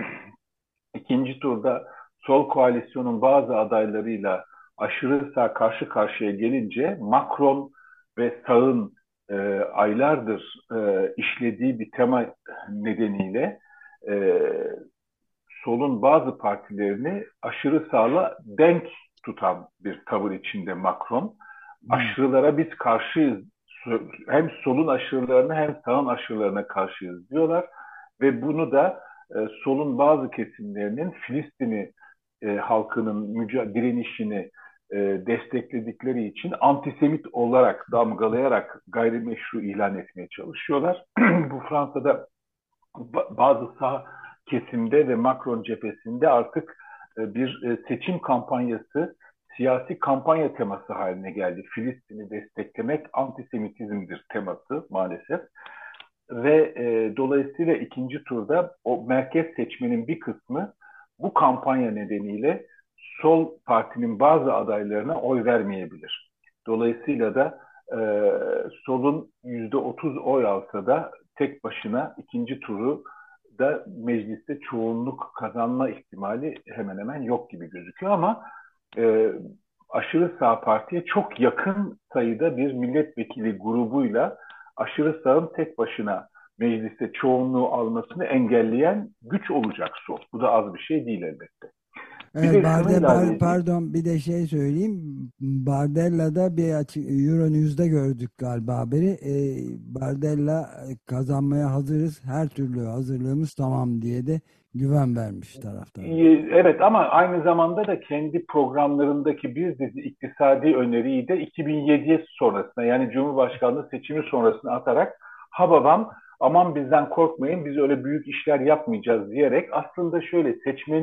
ikinci turda sol koalisyonun bazı adaylarıyla aşırı sağ karşı karşıya gelince Macron ve sağın aylardır işlediği bir tema nedeniyle solun bazı partilerini aşırı sağla denk tutan bir tavır içinde Macron. Aşırılara biz karşıyız. Hem solun aşırılarına hem sağın aşırılarına karşıyız diyorlar. Ve bunu da solun bazı kesimlerinin Filistin'i halkının direnişini destekledikleri için antisemit olarak damgalayarak gayrimeşru ilan etmeye çalışıyorlar. Bu Fransa'da bazı sağ kesimde ve Macron cephesinde artık bir seçim kampanyası, siyasi kampanya teması haline geldi. Filistin'i desteklemek antisemitizmdir teması maalesef. Ve dolayısıyla ikinci turda o merkez seçmenin bir kısmı bu kampanya nedeniyle sol partinin bazı adaylarına oy vermeyebilir. Dolayısıyla da solun %30 oy alsa da tek başına ikinci turu da mecliste çoğunluk kazanma ihtimali hemen hemen yok gibi gözüküyor ama aşırı sağ partiye çok yakın sayıda bir milletvekili grubuyla aşırı sağın tek başına mecliste çoğunluğu almasını engelleyen güç olacak sol. Bu da az bir şey değil elbette. Evet, pardon, bir de şey söyleyeyim. Bardella'da bir Euronews'da gördük galiba haberi. Bardella kazanmaya hazırız. Her türlü hazırlığımız tamam diye de güven vermiş taraftar. Evet ama aynı zamanda da kendi programlarındaki bir dizi iktisadi öneriyi de 2007 sonrasında yani Cumhurbaşkanlığı seçimi sonrasına atarak babam aman bizden korkmayın biz öyle büyük işler yapmayacağız diyerek aslında şöyle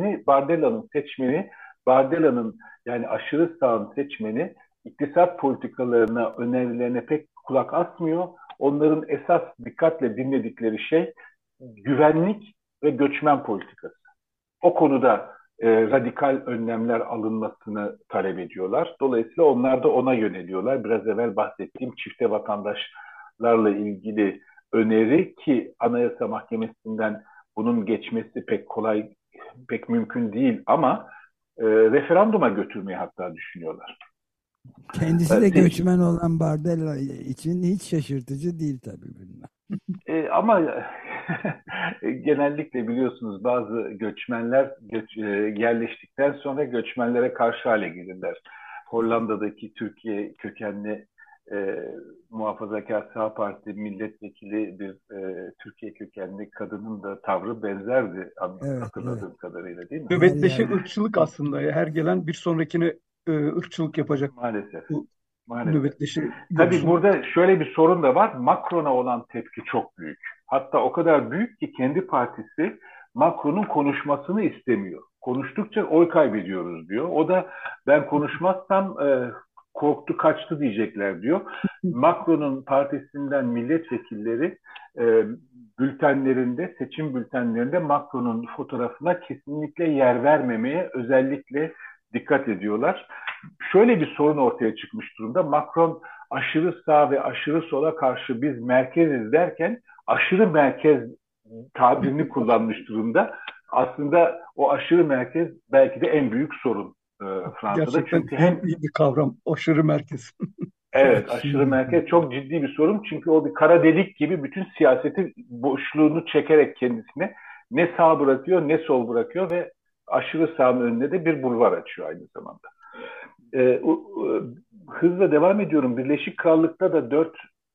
Bardella'nın yani aşırı sağın seçmeni iktisat politikalarına, önerilerine pek kulak asmıyor. Onların esas dikkatle dinledikleri şey güvenlik ve göçmen politikası. O konuda radikal önlemler alınmasını talep ediyorlar. Dolayısıyla onlar da ona yöneliyorlar. Biraz evvel bahsettiğim çifte vatandaşlarla ilgili öneri ki Anayasa Mahkemesi'nden bunun geçmesi pek kolay, pek mümkün değil ama referanduma götürmeyi hatta düşünüyorlar. Kendisi de göçmen olan Bardella için hiç şaşırtıcı değil tabii bunlar. Ama genellikle biliyorsunuz bazı göçmenler yerleştikten sonra göçmenlere karşı hale gelirler. Hollanda'daki Türkiye kökenli Muhafazakar Sağ Parti milletvekili bir Türkiye kökenli kadının da tavrı benzerdi hatırladığım kadarıyla değil mi? Nöbetleşe ırkçılık aslında. Her gelen bir sonrakine ırkçılık yapacak. Maalesef. Tabii burada şöyle bir sorun da var. Macron'a olan tepki çok büyük. Hatta o kadar büyük ki kendi partisi Macron'un konuşmasını istemiyor. Konuştukça oy kaybediyoruz diyor. O da ben konuşmazsam korktu kaçtı diyecekler diyor. Macron'un partisinden milletvekilleri seçim bültenlerinde Macron'un fotoğrafına kesinlikle yer vermemeye özellikle dikkat ediyorlar. Şöyle bir sorun ortaya çıkmış durumda. Macron aşırı sağ ve aşırı sola karşı biz merkeziz derken aşırı merkez tabirini kullanmış durumda. Aslında o aşırı merkez belki de en büyük sorun Fransa'da. Gerçekten çünkü hem iyi bir kavram aşırı merkez. Evet, aşırı merkez çok ciddi bir sorun. Çünkü o bir kara delik gibi bütün siyaseti boşluğunu çekerek kendisine ne sağ bırakıyor ne sol bırakıyor ve aşırı sağın önüne de bir bulvar açıyor aynı zamanda. Hızla devam ediyorum. Birleşik Krallık'ta da 4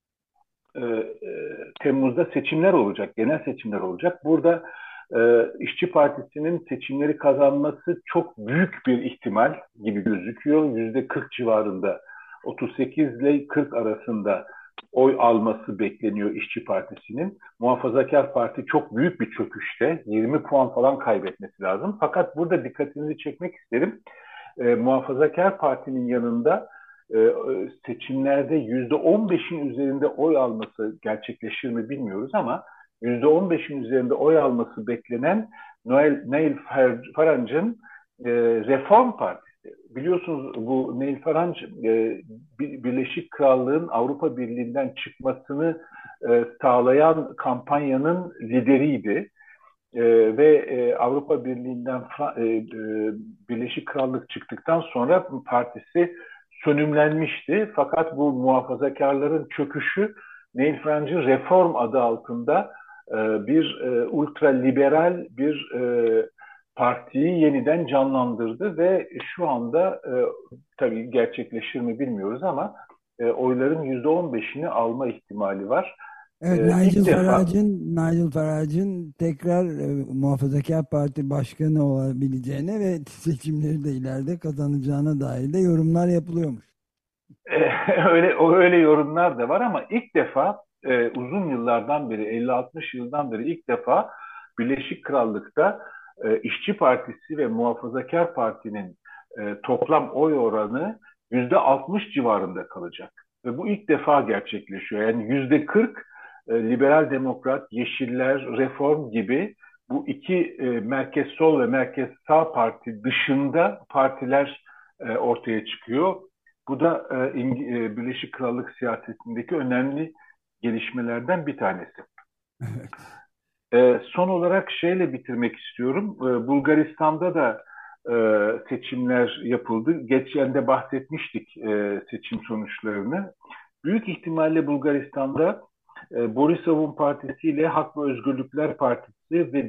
Temmuz'da seçimler olacak, genel seçimler olacak. Burada İşçi Partisi'nin seçimleri kazanması çok büyük bir ihtimal gibi gözüküyor. %40 civarında, 38 ile 40 arasında oy alması bekleniyor İşçi Partisi'nin. Muhafazakar Parti çok büyük bir çöküşte, 20 puan falan kaybetmesi lazım. Fakat burada dikkatinizi çekmek isterim. Muhafazakar Parti'nin yanında seçimlerde %15'in üzerinde oy alması gerçekleşir mi bilmiyoruz ama %15'in üzerinde oy alması beklenen Nigel Farage'ın Reform Partisi. Biliyorsunuz bu Nigel Farage Birleşik Krallığın Avrupa Birliği'nden çıkmasını sağlayan kampanyanın lideriydi. Ve Avrupa Birliği'nden Birleşik Krallık çıktıktan sonra partisi sönümlenmişti. Fakat bu muhafazakarların çöküşü Nigel Farage'ın Reform adı altında bir ultraliberal bir partiyi yeniden canlandırdı ve şu anda tabii gerçekleşir mi bilmiyoruz ama oyların %15'ini alma ihtimali var. Evet, Nigel Farage'ın tekrar Muhafazakar Parti Başkanı olabileceğine ve seçimleri de ileride kazanacağına dair de yorumlar yapılıyormuş. Öyle yorumlar da var ama ilk defa uzun yıllardan beri 50-60 yıldan beri ilk defa Birleşik Krallık'ta İşçi Partisi ve Muhafazakar Parti'nin toplam oy oranı %60 civarında kalacak. Ve bu ilk defa gerçekleşiyor. Yani %40 Liberal Demokrat, Yeşiller, Reform gibi bu iki merkez sol ve merkez sağ parti dışında partiler ortaya çıkıyor. Bu da Birleşik Krallık siyasetindeki önemli gelişmelerden bir tanesi. Son olarak şeyle bitirmek istiyorum. Bulgaristan'da da seçimler yapıldı. Geçen de bahsetmiştik seçim sonuçlarını. Büyük ihtimalle Bulgaristan'da Borisov'un partisiyle Hak ve Özgürlükler Partisi ve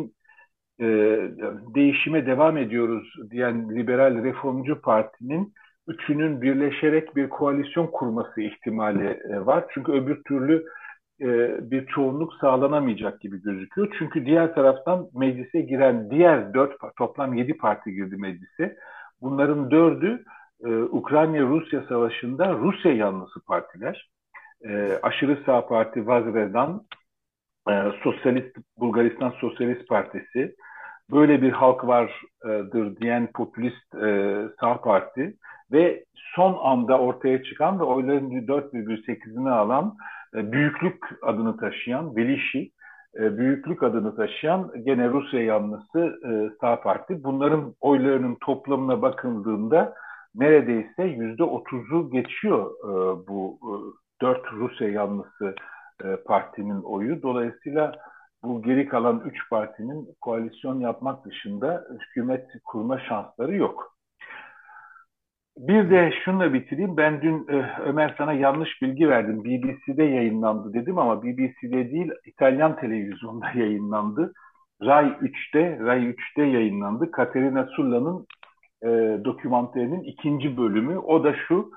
değişime devam ediyoruz diyen Liberal Reformcu Parti'nin üçünün birleşerek bir koalisyon kurması ihtimali var. Çünkü öbür türlü bir çoğunluk sağlanamayacak gibi gözüküyor. Çünkü diğer taraftan meclise giren diğer toplam 7 parti girdi meclise. Bunların 4'ü Ukrayna-Rusya savaşında Rusya yanlısı partiler. Aşırı sağ parti Vazredan, Bulgaristan Sosyalist Partisi, böyle bir halk vardır diyen popülist sağ parti ve son anda ortaya çıkan ve oyların 4,8'ini alan büyüklük adını taşıyan Velişi, büyüklük adını taşıyan gene Rusya yanlısı sağ parti. Bunların oylarının toplamına bakıldığında neredeyse %30'u geçiyor bu 4 Rusya yanlısı partinin oyu. Dolayısıyla bu geri kalan 3 partinin koalisyon yapmak dışında hükümet kurma şansları yok. Bir de şununla bitireyim. Ben dün Ömer sana yanlış bilgi verdim. BBC'de yayınlandı dedim ama BBC'de değil, İtalyan televizyonda yayınlandı. Rai 3'te yayınlandı. Caterina Sulla'nın dokümanterinin 2. bölümü. O da şu,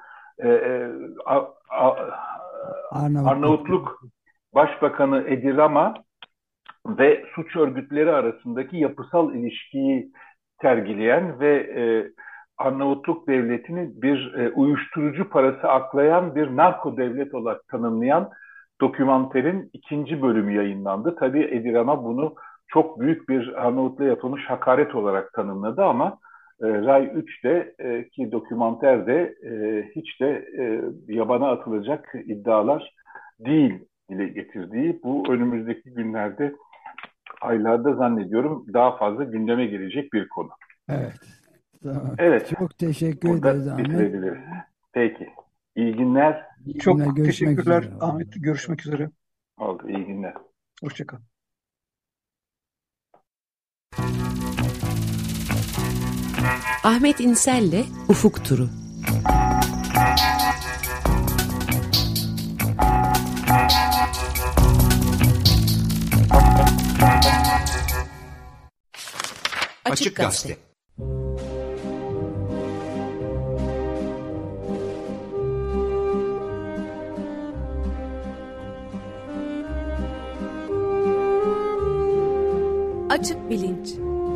Arnavutluk Başbakanı Edi Rama ve suç örgütleri arasındaki yapısal ilişkiyi sergileyen ve Arnavutluk devletini bir uyuşturucu parası aklayan bir narko devlet olarak tanımlayan dokümanterin 2. bölümü yayınlandı. Tabii Edi Rama bunu çok büyük bir Arnavutluğa yapılmış hakaret olarak tanımladı ama Rai 3'te dokümanterde hiç de yabana atılacak iddialar değil dile getirdiği, bu önümüzdeki günlerde, aylarda zannediyorum daha fazla gündeme gelecek bir konu. Evet. Tamam. Evet. Çok teşekkür ederiz Ahmet. Peki. İyi günler. Çok teşekkürler Ahmet. Görüşmek üzere. Oldu. İyi günler. Hoşçakal. Ahmet İnsel'le Ufuk Turu. Açık Gazete. Açık bilinç.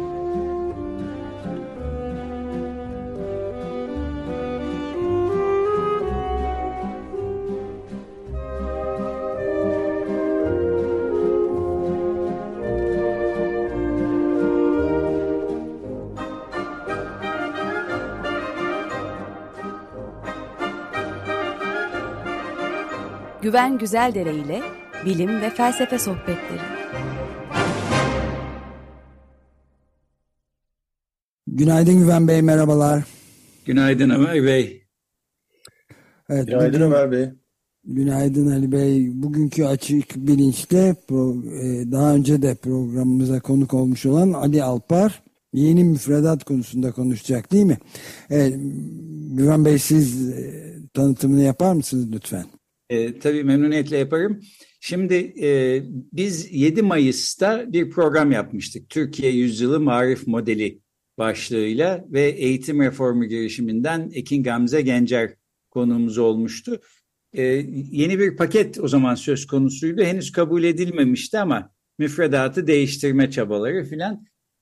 Güven Güzeldere ile bilim ve felsefe sohbetleri. Günaydın Güven Bey, merhabalar. Günaydın Ömer Bey. Evet, günaydın Ömer Bey. Günaydın Ali Bey. Bugünkü Açık Bilinç'te daha önce de programımıza konuk olmuş olan Ali Alpar yeni müfredat konusunda konuşacak değil mi? Evet, Güven Bey, siz tanıtımını yapar mısınız lütfen? Tabii memnuniyetle yaparım. Şimdi biz 7 Mayıs'ta bir program yapmıştık. Türkiye Yüzyılı Marif Modeli başlığıyla ve eğitim reformu girişiminden Ekin Gamze Gencer konuğumuz olmuştu. Yeni bir paket o zaman söz konusuydu. Henüz kabul edilmemişti ama müfredatı değiştirme çabaları filan.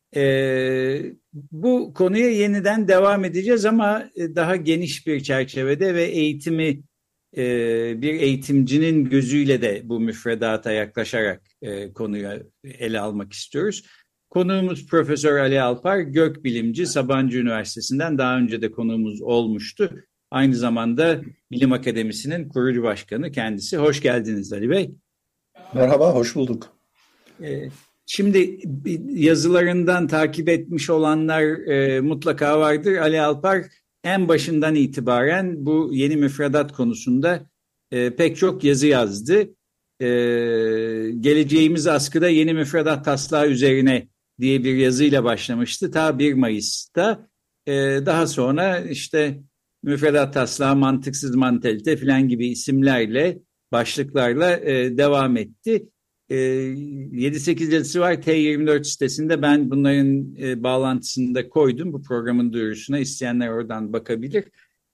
Bu konuya yeniden devam edeceğiz ama daha geniş bir çerçevede ve eğitimi bir eğitimcinin gözüyle de bu müfredata yaklaşarak konuyu ele almak istiyoruz. Konuğumuz Profesör Ali Alpar, gökbilimci, Sabancı Üniversitesi'nden daha önce de konuğumuz olmuştu. Aynı zamanda Bilim Akademisi'nin kurucu başkanı kendisi. Hoş geldiniz Ali Bey. Merhaba, hoş bulduk. Şimdi yazılarından takip etmiş olanlar mutlaka vardır. Ali Alpar en başından itibaren bu yeni müfredat konusunda pek çok yazı yazdı. Geleceğimiz askıda yeni müfredat taslağı üzerine diye bir yazıyla başlamıştı. Ta 1 Mayıs'ta daha sonra işte müfredat taslağı, mantıksız mantalite falan gibi isimlerle, başlıklarla devam etti. 7-8 yazısı var T24 sitesinde. Ben bunların bağlantısını da koydum bu programın duyurusuna. İsteyenler oradan bakabilir.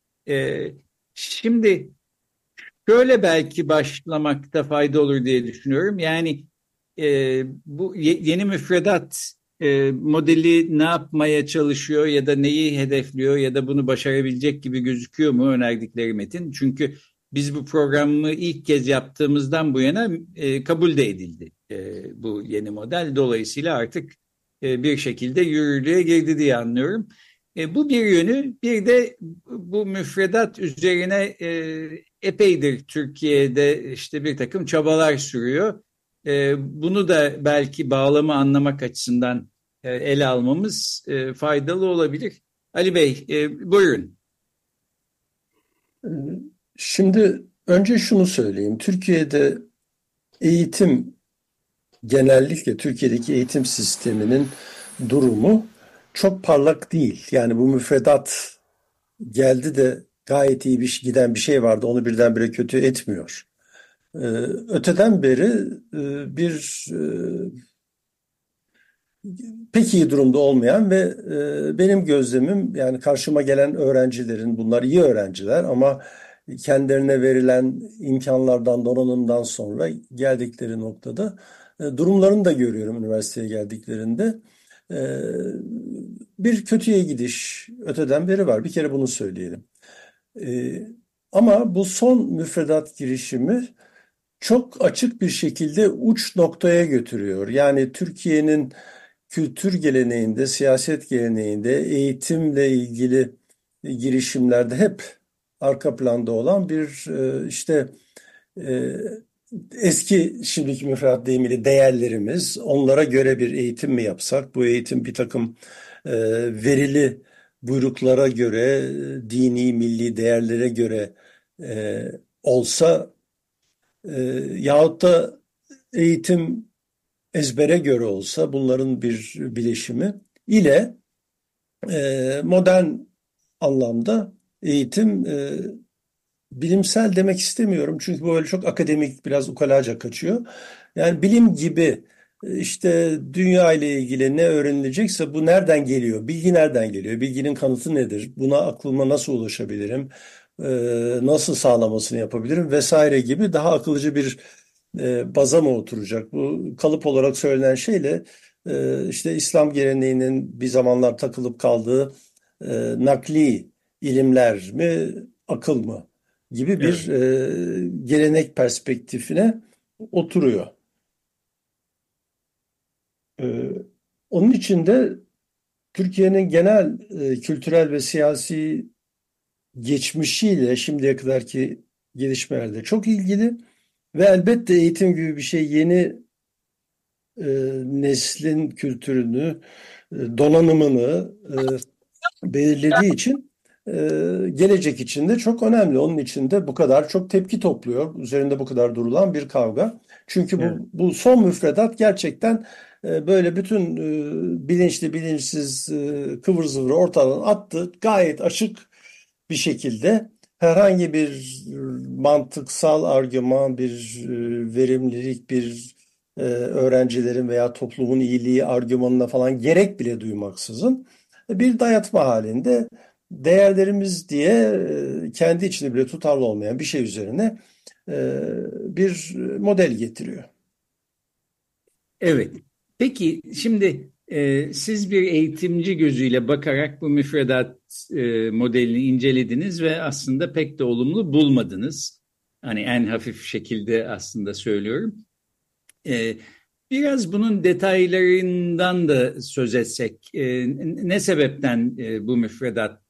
Şimdi şöyle belki başlamakta fayda olur diye düşünüyorum. Yani bu yeni müfredat modeli ne yapmaya çalışıyor ya da neyi hedefliyor ya da bunu başarabilecek gibi gözüküyor mu önerdikleri metin? Çünkü biz bu programı ilk kez yaptığımızdan bu yana kabul de edildi bu yeni model. Dolayısıyla artık bir şekilde yürürlüğe girdi diye anlıyorum. Bu bir yönü. Bir de bu müfredat üzerine epeydir Türkiye'de işte bir takım çabalar sürüyor. Bunu da belki bağlamı anlamak açısından ele almamız faydalı olabilir. Ali Bey, buyurun. Şimdi önce şunu söyleyeyim. Türkiye'de eğitim, genellikle Türkiye'deki eğitim sisteminin durumu çok parlak değil. Yani bu müfredat geldi de gayet iyi giden bir şey vardı. Onu birdenbire kötü etmiyor. Öteden beri bir pek iyi durumda olmayan ve benim gözlemim, yani karşıma gelen öğrencilerin, bunlar iyi öğrenciler ama kendilerine verilen imkanlardan, donanımdan sonra geldikleri noktada durumlarını da görüyorum üniversiteye geldiklerinde. Bir kötüye gidiş öteden beri var. Bir kere bunu söyleyelim. Ama bu son müfredat girişimi çok açık bir şekilde uç noktaya götürüyor. Yani Türkiye'nin kültür geleneğinde, siyaset geleneğinde, eğitimle ilgili girişimlerde hep arka planda olan bir işte eski, şimdiki müfredat deyimiyle değerlerimiz, onlara göre bir eğitim mi yapsak, bu eğitim bir takım verili buyruklara göre, dini, milli değerlere göre olsa yahut da eğitim ezbere göre olsa, bunların bir bileşimi ile modern anlamda eğitim, bilimsel demek istemiyorum çünkü böyle çok akademik, biraz ukalaca kaçıyor. Yani bilim gibi işte dünya ile ilgili ne öğrenilecekse bu nereden geliyor? Bilgi nereden geliyor? Bilginin kanıtı nedir? Buna aklıma nasıl ulaşabilirim? Nasıl sağlamasını yapabilirim? Vesaire gibi daha akılcı bir baza mı oturacak? Bu kalıp olarak söylenen şeyle işte İslam geleneğinin bir zamanlar takılıp kaldığı nakli ilimler mi, akıl mı gibi bir gelenek perspektifine oturuyor. Onun için de Türkiye'nin genel kültürel ve siyasi geçmişiyle şimdiye kadarki gelişmelerde çok ilgili ve elbette eğitim gibi bir şey yeni neslin kültürünü, donanımını belirlediği için gelecek için de çok önemli. Onun için de bu kadar çok tepki topluyor. Üzerinde bu kadar durulan bir kavga. Çünkü bu son müfredat gerçekten böyle bütün bilinçli bilinçsiz kıvır zıvırı ortadan attı. Gayet açık bir şekilde herhangi bir mantıksal argüman, bir verimlilik, bir öğrencilerin veya toplumun iyiliği argümanına falan gerek bile duymaksızın bir dayatma halinde değerlerimiz diye kendi içinde bile tutarlı olmayan bir şey üzerine bir model getiriyor. Evet. Peki şimdi siz bir eğitimci gözüyle bakarak bu müfredat modelini incelediniz ve aslında pek de olumlu bulmadınız. Hani en hafif şekilde aslında söylüyorum. Biraz bunun detaylarından da söz etsek. Ne sebepten bu müfredat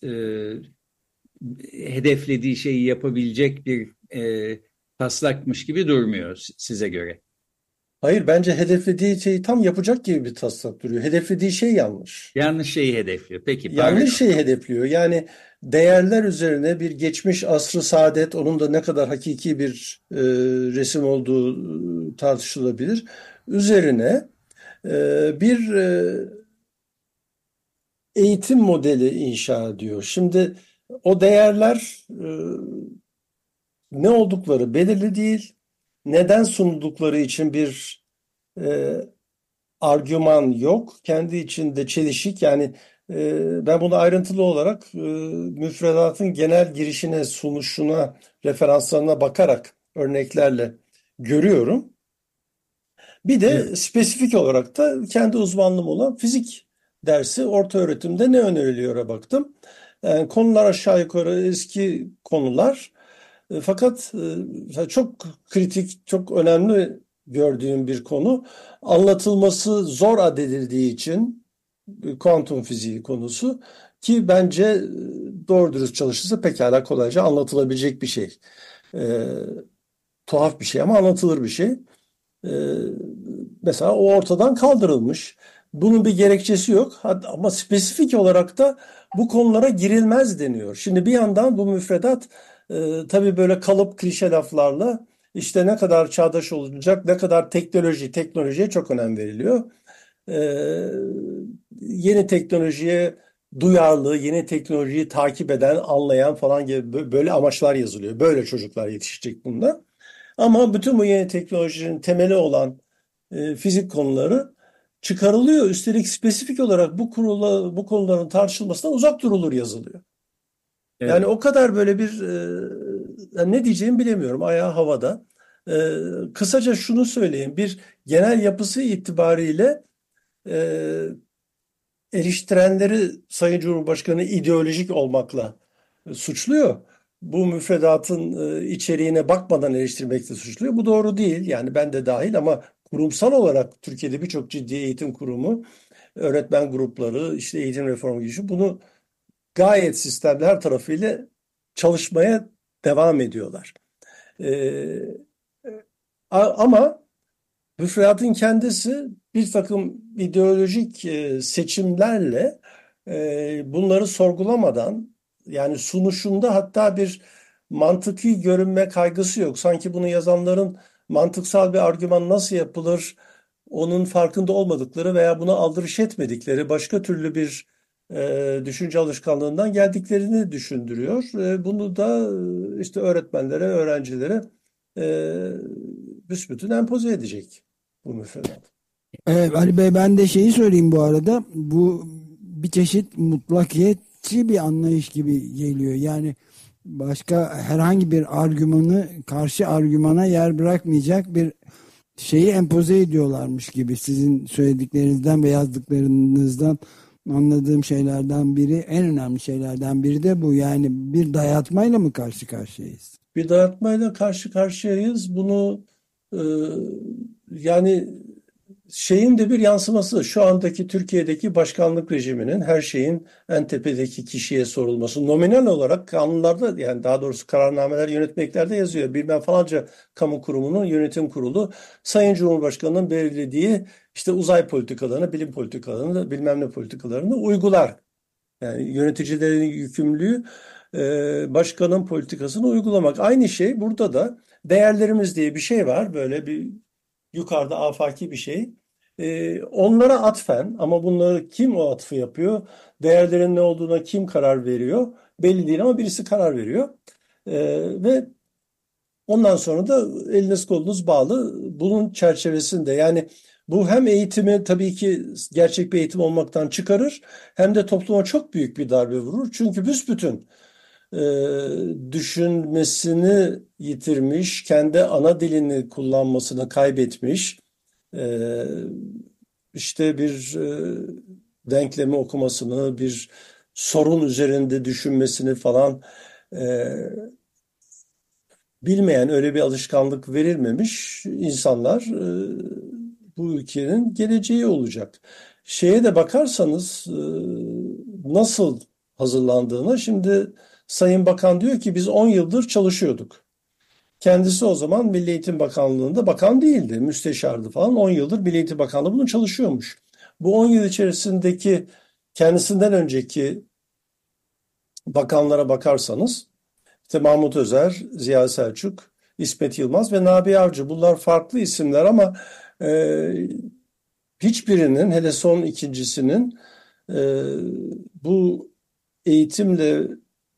hedeflediği şeyi yapabilecek bir taslakmış gibi durmuyor size göre? Hayır, bence hedeflediği şeyi tam yapacak gibi bir taslak duruyor. Hedeflediği şey yanlış. Yanlış şeyi hedefliyor. Peki, pardon. Yanlış şeyi hedefliyor. Yani değerler üzerine bir geçmiş asrı saadet, onun da ne kadar hakiki bir resim olduğu tartışılabilir. Üzerine bir eğitim modeli inşa ediyor. Şimdi o değerler ne oldukları belirli değil. Neden sunuldukları için bir e, argüman yok. Kendi içinde çelişik. Yani ben bunu ayrıntılı olarak müfredatın genel girişine, sunuşuna, referanslarına bakarak örneklerle görüyorum. Bir Evet. de spesifik olarak da kendi uzmanlığım olan fizik dersi orta öğretimde ne öneriliyor'a baktım. Yani konular aşağı yukarı eski konular. Fakat çok kritik, çok önemli gördüğüm bir konu. Anlatılması zor adedildiği için kuantum fiziği konusu ki bence doğru dürüst çalışırsa pekala kolayca anlatılabilecek bir şey. Tuhaf bir şey ama anlatılır bir şey. Mesela o ortadan kaldırılmış. Bunun bir gerekçesi yok. Ama spesifik olarak da bu konulara girilmez deniyor. Şimdi bir yandan bu müfredat tabii böyle kalıp klişe laflarla işte ne kadar çağdaş olacak, ne kadar teknolojiye çok önem veriliyor. E, Yeni teknolojiye duyarlı, yeni teknolojiyi takip eden, anlayan falan gibi böyle amaçlar yazılıyor. Böyle çocuklar yetişecek bunda. Ama bütün bu yeni teknolojinin temeli olan fizik konuları çıkarılıyor. Üstelik spesifik olarak bu konuların tartışılmasından uzak durulur yazılıyor. Yani Evet. o kadar böyle bir yani ne diyeceğimi bilemiyorum. Ayağı havada. Kısaca şunu söyleyeyim. Bir genel yapısı itibariyle e, eleştirenleri Sayın Cumhurbaşkanı ideolojik olmakla suçluyor. Bu müfredatın içeriğine bakmadan eleştirmekle suçluyor. Bu doğru değil. Yani ben de dahil ama kurumsal olarak Türkiye'de birçok ciddi eğitim kurumu, öğretmen grupları, işte eğitim reformu girişimi bunu gayet sistemli her tarafıyla çalışmaya devam ediyorlar. E, ama müfredatın kendisi bir takım ideolojik seçimlerle bunları sorgulamadan yani sunuşunda hatta bir mantıki görünme kaygısı yok. Sanki bunu yazanların mantıksal bir argüman nasıl yapılır onun farkında olmadıkları veya buna aldırış etmedikleri başka türlü bir düşünce alışkanlığından geldiklerini düşündürüyor. Bunu da işte öğretmenlere, öğrencilere büsbütün empoze edecek bu müfredat. Evet, Ali Bey, ben de şeyi söyleyeyim bu arada. Bu bir çeşit mutlakiyetçi bir anlayış gibi geliyor. Yani başka herhangi bir argümanı karşı argümana yer bırakmayacak bir şeyi empoze ediyorlarmış gibi, sizin söylediklerinizden ve yazdıklarınızdan anladığım şeylerden biri, en önemli şeylerden biri de bu. Yani bir dayatmayla mı karşı karşıyayız? Bir dayatmayla karşı karşıyayız. Bunu e, yani şeyin de bir yansıması şu andaki Türkiye'deki başkanlık rejiminin her şeyin en tepedeki kişiye sorulması. Nominal olarak kanunlarda yani daha doğrusu kararnameler yönetmeliklerde yazıyor. Bilmem falanca kamu kurumunun yönetim kurulu Sayın Cumhurbaşkanı'nın belirlediği işte uzay politikalarını, bilim politikalarını, bilmem ne politikalarını uygular. Yani yöneticilerin yükümlülüğü başkanın politikasını uygulamak. Aynı şey burada da değerlerimiz diye bir şey var. Böyle bir yukarıda afaki bir şey. Onlara atfen, ama bunları kim o atfı yapıyor? Değerlerin ne olduğuna kim karar veriyor? Belli değil ama birisi karar veriyor. Ve ondan sonra da eliniz kolunuz bağlı. Bunun çerçevesinde, yani bu hem eğitimi tabii ki gerçek bir eğitim olmaktan çıkarır, hem de topluma çok büyük bir darbe vurur. Çünkü büsbütün düşünmesini yitirmiş, kendi ana dilini kullanmasını kaybetmiş, e, işte bir denklemi okumasını, bir sorun üzerinde düşünmesini falan e, bilmeyen, öyle bir alışkanlık verilmemiş insanlar bu ülkenin geleceği olacak. Şeye de bakarsanız nasıl hazırlandığına, şimdi Sayın Bakan diyor ki biz 10 yıldır çalışıyorduk. Kendisi o zaman Milli Eğitim Bakanlığı'nda bakan değildi, müsteşardı falan. 10 yıldır Milli Eğitim Bakanlığı bunu çalışıyormuş. Bu 10 yıl içerisindeki kendisinden önceki bakanlara bakarsanız, İşte Mahmut Özer, Ziya Selçuk, İsmet Yılmaz ve Nabi Avcı. Bunlar farklı isimler ama hiçbirinin, hele son ikincisinin e, bu eğitimle,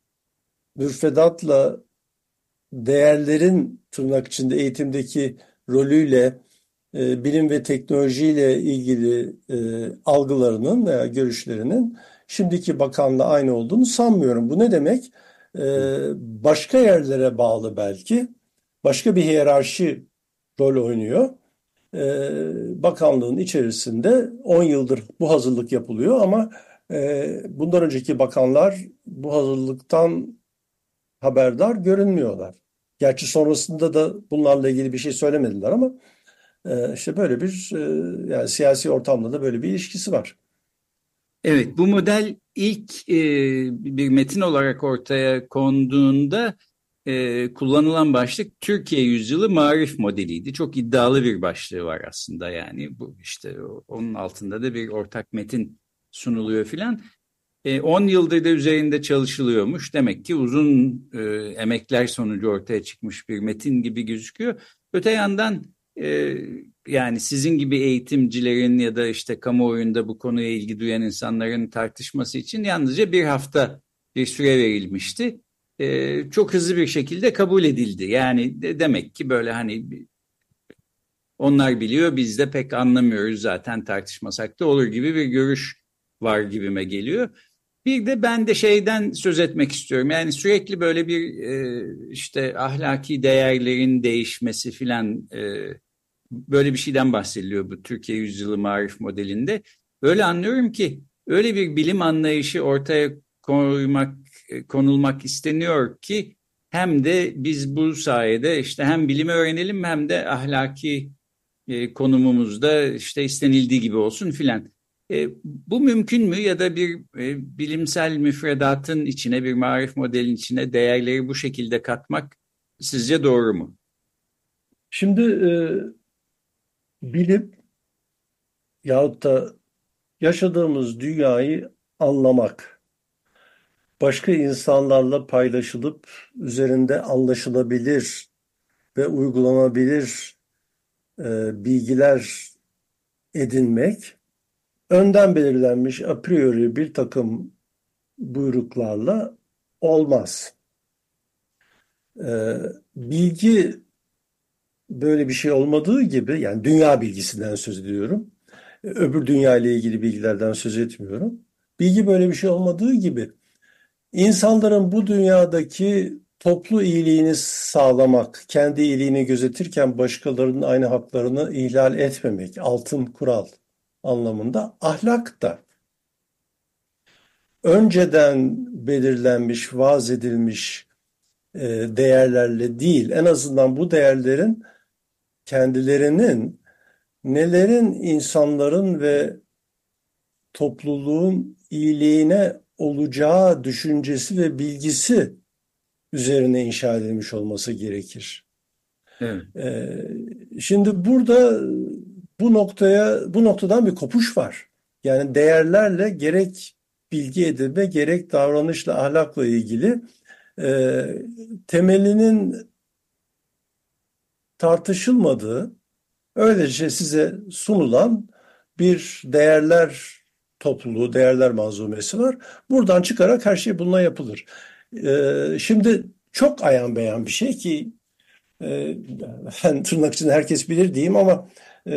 müfredatla, değerlerin tırnak içinde eğitimdeki rolüyle, bilim ve teknolojiyle ilgili algılarının veya görüşlerinin şimdiki bakanla aynı olduğunu sanmıyorum. Bu ne demek? Başka yerlere bağlı belki. Başka bir hiyerarşi rol oynuyor. Bakanlığın içerisinde 10 yıldır bu hazırlık yapılıyor ama bundan önceki bakanlar bu hazırlıktan haberdar görünmüyorlar. Gerçi sonrasında da bunlarla ilgili bir şey söylemediler ama işte böyle bir yani siyasi ortamda da böyle bir ilişkisi var. Evet, bu model ilk bir metin olarak ortaya konduğunda kullanılan başlık Türkiye Yüzyılı Marif modeliydi. Çok iddialı bir başlığı var aslında, yani bu işte onun altında da bir ortak metin sunuluyor filan. 10 yıldır da üzerinde çalışılıyormuş. Demek ki uzun emekler sonucu ortaya çıkmış bir metin gibi gözüküyor. Öte yandan yani sizin gibi eğitimcilerin ya da işte kamuoyunda bu konuya ilgi duyan insanların tartışması için yalnızca bir hafta bir süre verilmişti. Çok hızlı bir şekilde kabul edildi. Yani demek ki böyle hani onlar biliyor, biz de pek anlamıyoruz, zaten tartışmasak da olur gibi bir görüş var gibime geliyor. Bir de ben de şeyden söz etmek istiyorum. Yani sürekli böyle bir işte ahlaki değerlerin değişmesi filan, böyle bir şeyden bahsediliyor bu Türkiye Yüzyılı Marif modelinde. Öyle anlıyorum ki öyle bir bilim anlayışı ortaya konulmak isteniyor ki hem de biz bu sayede işte hem bilimi öğrenelim hem de ahlaki konumumuzda işte istenildiği gibi olsun filan. Bu mümkün mü, ya da bir bilimsel müfredatın içine, bir marif modelin içine değerleri bu şekilde katmak sizce doğru mu? Şimdi bilim yahut da yaşadığımız dünyayı anlamak, başka insanlarla paylaşılıp üzerinde anlaşılabilir ve uygulanabilir bilgiler edinmek, önden belirlenmiş a priori bir takım buyruklarla olmaz. Bilgi böyle bir şey olmadığı gibi, yani dünya bilgisinden söz ediyorum. Öbür dünya ile ilgili bilgilerden söz etmiyorum. Bilgi böyle bir şey olmadığı gibi insanların bu dünyadaki toplu iyiliğini sağlamak, kendi iyiliğini gözetirken başkalarının aynı haklarını ihlal etmemek, altın kural anlamında, ahlak da önceden belirlenmiş, vaz edilmiş değerlerle değil, en azından bu değerlerin kendilerinin nelerin insanların ve topluluğun iyiliğine olacağı düşüncesi ve bilgisi üzerine inşa edilmiş olması gerekir. Evet. Şimdi burada bu noktadan bir kopuş var. Yani değerlerle, gerek bilgi edinme gerek davranışla, ahlakla ilgili temelinin tartışılmadığı, öylece size sunulan bir değerler topluluğu, değerler manzumesi var. Buradan çıkarak her şey bununla yapılır. Şimdi çok ayan beyan bir şey ki ben tırnak içinde herkes bilir diyeyim ama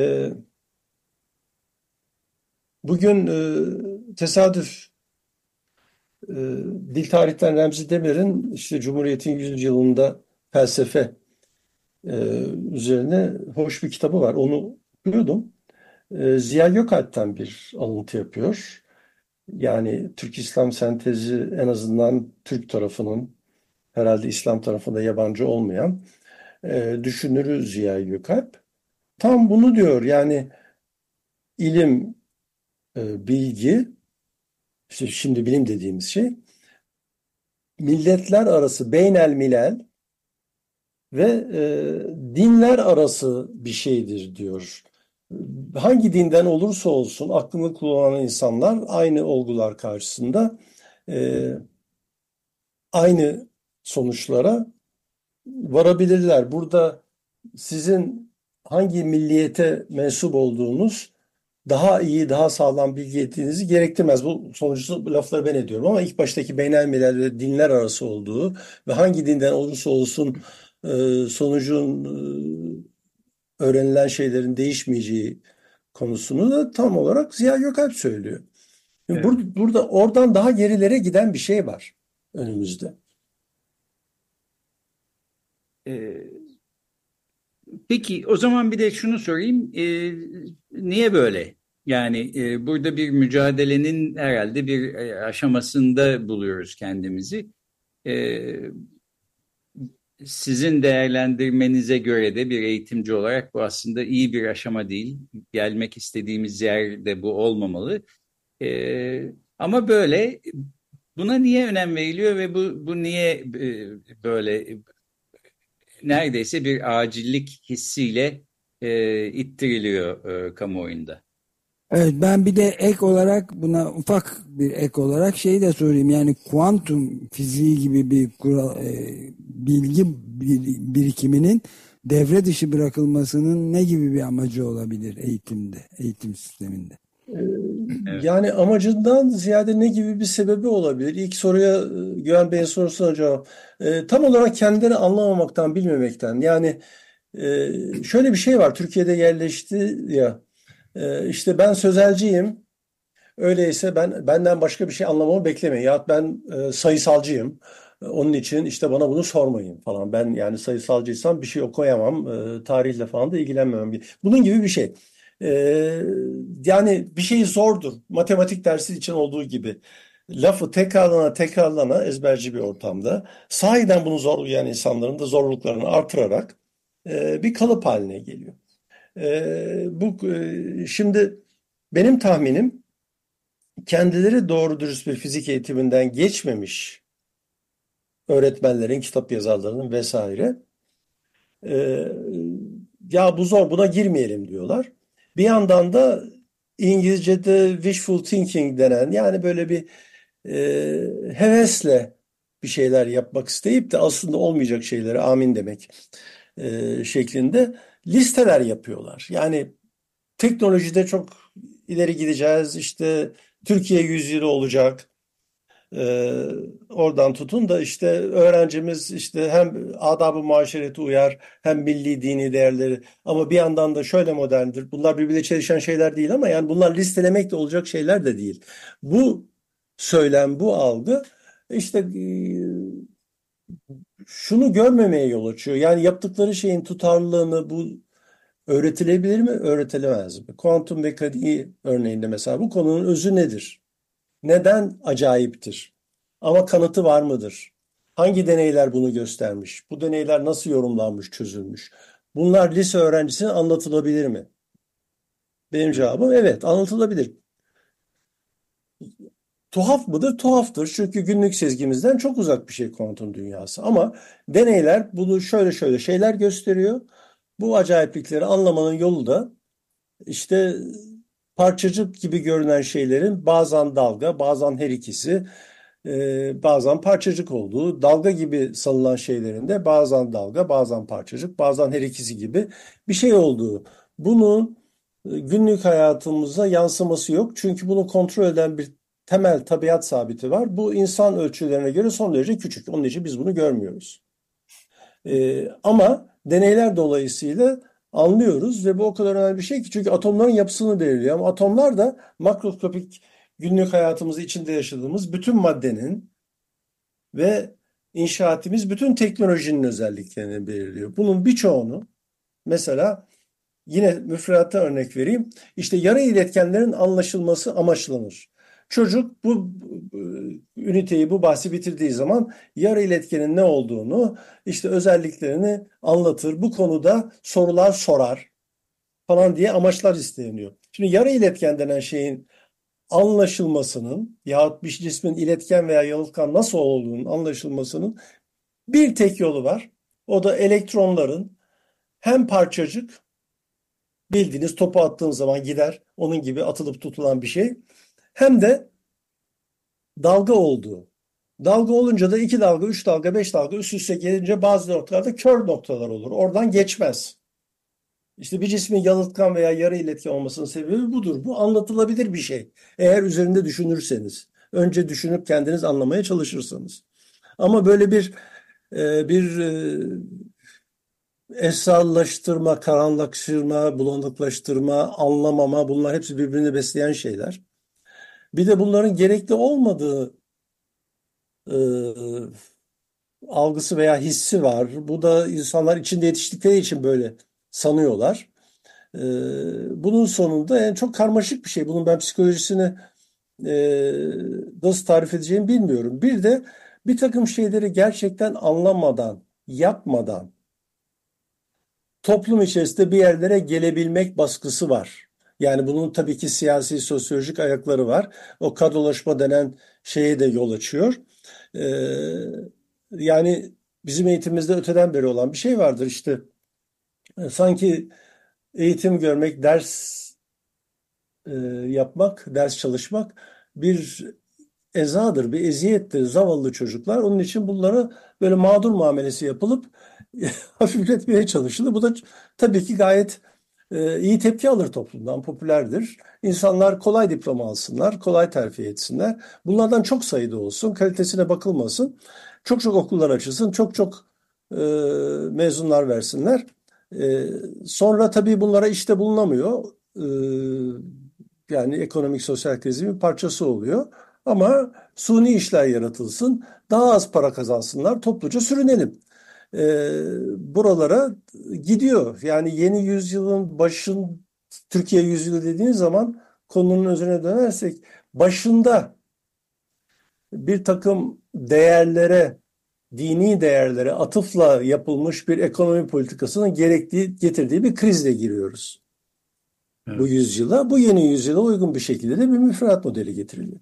bugün tesadüf dil tarihten Remzi Demir'in işte Cumhuriyet'in 100. yılında felsefe üzerine hoş bir kitabı var. Onu okuyordum. Ziya Gökalp'ten bir alıntı yapıyor. Yani Türk İslam sentezi en azından Türk tarafının herhalde İslam tarafında yabancı olmayan düşünürü Ziya Gökalp. Tam bunu diyor yani ilim, bilgi, işte şimdi bilim dediğimiz şey milletler arası beynel milel ve dinler arası bir şeydir diyor. Hangi dinden olursa olsun aklını kullanan insanlar aynı olgular karşısında aynı sonuçlara varabilirler. Burada sizin hangi milliyete mensup olduğunuz daha iyi, daha sağlam bilgi ettiğinizi gerektirmez. Bu sonuçta lafları ben ediyorum ama ilk baştaki beynelmilel ve dinler arası olduğu ve hangi dinden olursa olsun sonucun öğrenilen şeylerin değişmeyeceği konusunu da tam olarak Ziya Gökalp söylüyor. Evet. Burada oradan daha gerilere giden bir şey var önümüzde. Peki o zaman bir de şunu sorayım. Niye böyle? Yani burada bir mücadelenin herhalde bir aşamasında buluyoruz kendimizi. Sizin değerlendirmenize göre de bir eğitimci olarak bu aslında iyi bir aşama değil. Gelmek istediğimiz yerde bu olmamalı. Ama böyle buna niye önem veriliyor ve bu niye böyle neredeyse bir acillik hissiyle ittiriliyor kamuoyunda? Evet, ben bir de ek olarak buna ufak bir ek olarak şeyi de sorayım. Yani kuantum fiziği gibi bir bilgi birikiminin devre dışı bırakılmasının ne gibi bir amacı olabilir eğitimde, eğitim sisteminde? Evet. Yani amacından ziyade ne gibi bir sebebi olabilir? İlk soruya Güven Bey'in sorusuna cevap. Tam olarak kendileri anlamamaktan, bilmemekten. Yani şöyle bir şey var. Türkiye'de yerleşti ya. İşte ben sözelciyim. Öyleyse benden başka bir şey anlamamı beklemeyin. Ya ben sayısalcıyım. Onun için işte bana bunu sormayın falan. Ben yani sayısalcıysam bir şey okuyamam. Tarihle falan da ilgilenmemem. Bunun gibi bir şey. Yani bir şey zordur. Matematik dersi için olduğu gibi. Lafı tekrarlana tekrarlana ezberci bir ortamda sahiden bunu zorlayan insanların da zorluklarını artırarak bir kalıp haline geliyor. Şimdi benim tahminim kendileri doğru dürüst bir fizik eğitiminden geçmemiş öğretmenlerin, kitap yazarlarının vesaire ya bu zor buna girmeyelim diyorlar. Bir yandan da İngilizce'de wishful thinking denen yani böyle bir hevesle bir şeyler yapmak isteyip de aslında olmayacak şeylere amin demek şeklinde listeler yapıyorlar. Yani teknolojide çok ileri gideceğiz. İşte Türkiye yüzyılı olacak. Oradan tutun da işte öğrencimiz işte hem adab-ı muaşereti uyar hem milli dini değerleri ama bir yandan da şöyle moderndir. Bunlar birbiriyle çelişen şeyler değil ama yani bunlar listelemekle olacak şeyler de değil. Bu söylem, bu algı işte şunu görmemeye yol açıyor. Yani yaptıkları şeyin tutarlılığını bu öğretilebilir mi, öğretilemez mi? Kuantum mekaniği örneğinde mesela bu konunun özü nedir? Neden acayiptir? Ama kanıtı var mıdır? Hangi deneyler bunu göstermiş? Bu deneyler nasıl yorumlanmış, çözülmüş? Bunlar lise öğrencisine anlatılabilir mi? Benim cevabım evet, anlatılabilir. Tuhaf mıdır? Tuhaftır. Çünkü günlük sezgimizden çok uzak bir şey kuantum dünyası. Ama deneyler bunu şöyle şeyler gösteriyor. Bu acayiplikleri anlamanın yolu da işte parçacık gibi görünen şeylerin bazen dalga, bazen her ikisi, bazen parçacık olduğu, dalga gibi sanılan şeylerin de bazen dalga, bazen parçacık, bazen her ikisi gibi bir şey olduğu. Bunun günlük hayatımıza yansıması yok. Çünkü bunu kontrol eden bir temel tabiat sabiti var. Bu insan ölçülerine göre son derece küçük. Onun için biz bunu görmüyoruz. Ama deneyler dolayısıyla anlıyoruz ve bu o kadar önemli bir şey ki çünkü atomların yapısını belirliyor. Ama atomlar da makroskopik günlük hayatımızı içinde yaşadığımız bütün maddenin ve inşa ettiğimiz bütün teknolojinin özelliklerini belirliyor. Bunun birçoğunu mesela yine müfredatta örnek vereyim. İşte yarı iletkenlerin anlaşılması amaçlanır. Çocuk bu üniteyi, bu bahsi bitirdiği zaman yarı iletkenin ne olduğunu, işte özelliklerini anlatır. Bu konuda sorular sorar falan diye amaçlar isteniyor. Şimdi yarı iletken denen şeyin anlaşılmasının yahut bir cismin iletken veya yalıtkan nasıl olduğunun anlaşılmasının bir tek yolu var. O da elektronların hem parçacık, bildiğiniz topu attığın zaman gider, onun gibi atılıp tutulan bir şey, hem de dalga olduğu. Dalga olunca da 2 dalga, 3 dalga, 5 dalga üst üste gelince bazı noktalarda kör noktalar olur. Oradan geçmez. İşte bir cismin yalıtkan veya yarı iletken olmasının sebebi budur. Bu anlatılabilir bir şey. Eğer üzerinde düşünürseniz. Önce düşünüp kendiniz anlamaya çalışırsanız. Ama böyle bir esrarlaştırma, karanlıklaştırma, bulanıklaştırma, anlamama, bunlar hepsi birbirini besleyen şeyler. Bir de bunların gerekli olmadığı e, algısı veya hissi var. Bu da insanlar içinde yetiştikleri için böyle sanıyorlar. Bunun sonunda yani çok karmaşık bir şey. Bunun ben psikolojisini nasıl tarif edeceğimi bilmiyorum. Bir de bir takım şeyleri gerçekten anlamadan, yapmadan toplum içerisinde bir yerlere gelebilmek baskısı var. Yani bunun tabii ki siyasi, sosyolojik ayakları var. O kadrolaşma denen şeye de yol açıyor. Yani bizim eğitimimizde öteden beri olan bir şey vardır işte. Sanki eğitim görmek, ders yapmak, ders çalışmak bir ezadır, bir eziyettir. Zavallı çocuklar. Onun için bunlara böyle mağdur muamelesi yapılıp hafifletmeye çalışılır. Bu da tabii ki gayet iyi tepki alır toplumdan, popülerdir. İnsanlar kolay diploma alsınlar, kolay terfi etsinler. Bunlardan çok sayıda olsun, kalitesine bakılmasın. Çok çok okullar açılsın, çok çok mezunlar versinler. Sonra tabii bunlara işte bulunamıyor. Yani ekonomik sosyal krizin bir parçası oluyor. Ama suni işler yaratılsın, daha az para kazansınlar, topluca sürünelim. Buralara gidiyor. Yani yeni yüzyılın Türkiye yüzyılı dediğiniz zaman konunun üzerine dönersek başında bir takım değerlere, dini değerlere atıfla yapılmış bir ekonomi politikasının getirdiği bir krizle giriyoruz. Evet. Bu yüzyıla, bu yeni yüzyıla uygun bir şekilde de bir müfredat modeli getiriliyor.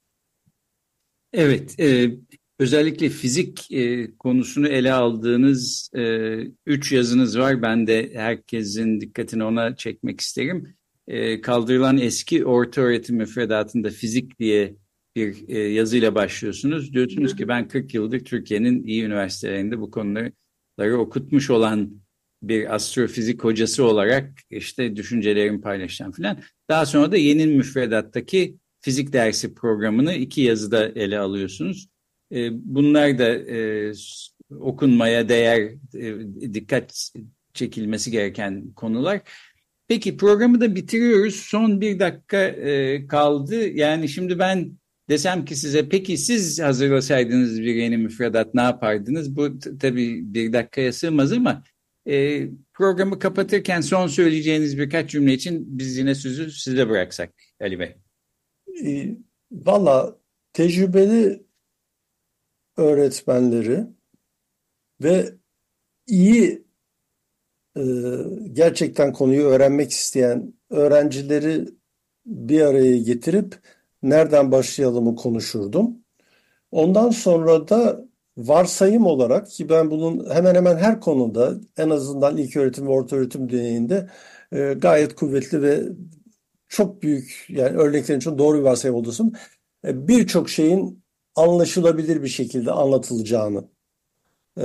Evet, özellikle fizik konusunu ele aldığınız 3 yazınız var. Ben de herkesin dikkatini ona çekmek isterim. Kaldırılan eski ortaöğretim müfredatında fizik diye bir yazıyla başlıyorsunuz. Diyorsunuz ki ben 40 yıldır Türkiye'nin iyi üniversitelerinde bu konuları okutmuş olan bir astrofizik hocası olarak işte düşüncelerimi paylaşacağım filan. Daha sonra da yeni müfredattaki fizik dersi programını 2 yazıda ele alıyorsunuz. Bunlar da okunmaya değer, dikkat çekilmesi gereken konular. Peki programı da bitiriyoruz. Son 1 dakika kaldı. Yani şimdi ben desem ki size peki siz hazırlasaydınız bir yeni müfredat ne yapardınız? Bu tabii 1 dakikaya sığmaz ama programı kapatırken son söyleyeceğiniz birkaç cümle için biz yine sözü size bıraksak Ali Bey. Valla tecrübeli öğretmenleri ve iyi gerçekten konuyu öğrenmek isteyen öğrencileri bir araya getirip nereden başlayalımı konuşurdum. Ondan sonra da varsayım olarak ki ben bunun hemen hemen her konuda en azından ilköğretim ve ortaöğretim düzeyinde gayet kuvvetli ve çok büyük yani örneklerin çok doğru bir varsayım olduğunu birçok şeyin anlaşılabilir bir şekilde anlatılacağını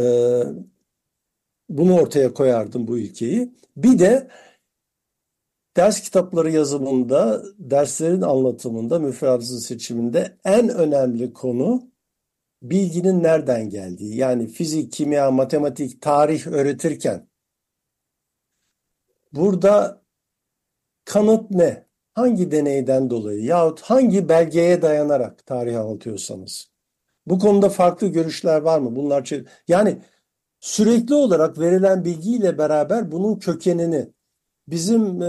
bunu ortaya koyardım bu ilkeyi. Bir de ders kitapları yazımında, derslerin anlatımında, müfredatın seçiminde en önemli konu bilginin nereden geldiği. Yani fizik, kimya, matematik, tarih öğretirken burada kanıt ne? Hangi deneyden dolayı yahut hangi belgeye dayanarak tarih anlatıyorsanız. Bu konuda farklı görüşler var mı? Yani sürekli olarak verilen bilgiyle beraber bunun kökenini, bizim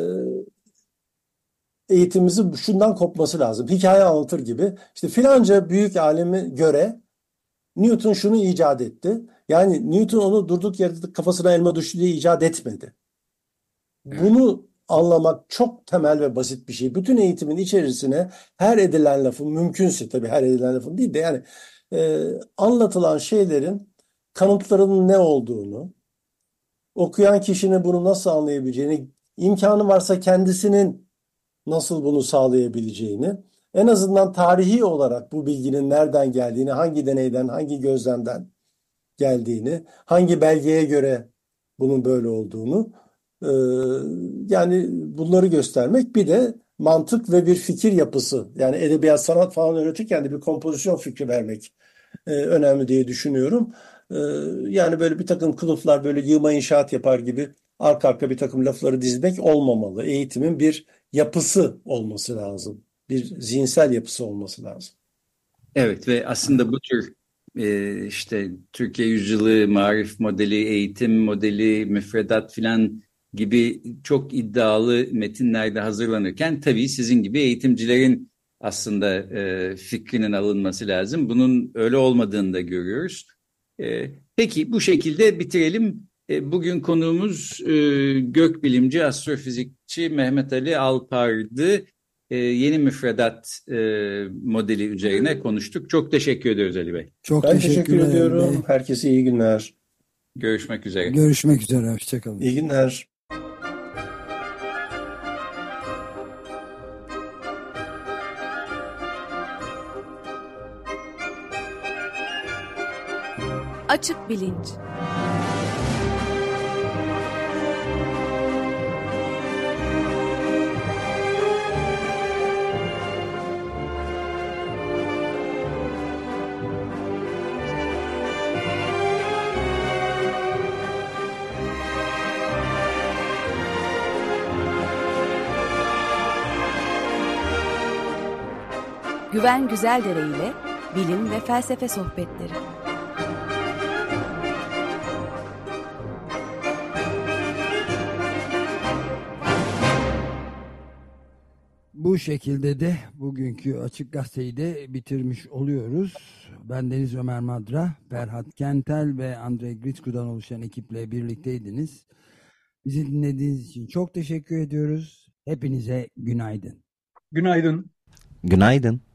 eğitimimizin şundan kopması lazım. Hikaye anlatır gibi. İşte filanca büyük alime göre Newton şunu icat etti. Yani Newton onu durduk yerde kafasına elma düştü diye icat etmedi. Bunu anlamak çok temel ve basit bir şey. Bütün eğitimin içerisine her edilen lafın, mümkünse tabii her edilen lafın değil de yani anlatılan şeylerin kanıtlarının ne olduğunu, okuyan kişinin bunu nasıl anlayabileceğini, imkanı varsa kendisinin nasıl bunu sağlayabileceğini, en azından tarihi olarak bu bilginin nereden geldiğini, hangi deneyden, hangi gözlemden geldiğini, hangi belgeye göre bunun böyle olduğunu, yani bunları göstermek, bir de mantık ve bir fikir yapısı, yani edebiyat, sanat falan öğretirken de bir kompozisyon fikri vermek önemli diye düşünüyorum. E, Yani böyle bir takım kılıflar, böyle yığma inşaat yapar gibi arka arka bir takım lafları dizmek olmamalı. Eğitimin bir yapısı olması lazım. Bir zihinsel yapısı olması lazım. Evet ve aslında bu tür işte Türkiye Yüzyılı, marif modeli, eğitim modeli, müfredat filan gibi çok iddialı metinlerde hazırlanırken tabii sizin gibi eğitimcilerin aslında fikrinin alınması lazım. Bunun öyle olmadığını da görüyoruz. Peki bu şekilde bitirelim. Bugün konuğumuz gökbilimci, astrofizikçi Mehmet Ali Alpar'dı. Yeni müfredat modeli üzerine konuştuk. Çok teşekkür ediyoruz Ali Bey. Çok Ben teşekkür ederim ediyorum. Bey. Herkese iyi günler. Görüşmek üzere. Görüşmek üzere. Hoşçakalın. İyi günler. Açık Bilinç. Güven Güzeldere ile bilim ve felsefe sohbetleri. Bu şekilde de bugünkü Açık Gazete'yi de bitirmiş oluyoruz. Ben Deniz Ömer Madra, Ferhat Kentel ve Andrei Gritsku'dan oluşan ekiple birlikteydiniz. Bizi dinlediğiniz için çok teşekkür ediyoruz. Hepinize günaydın. Günaydın. Günaydın.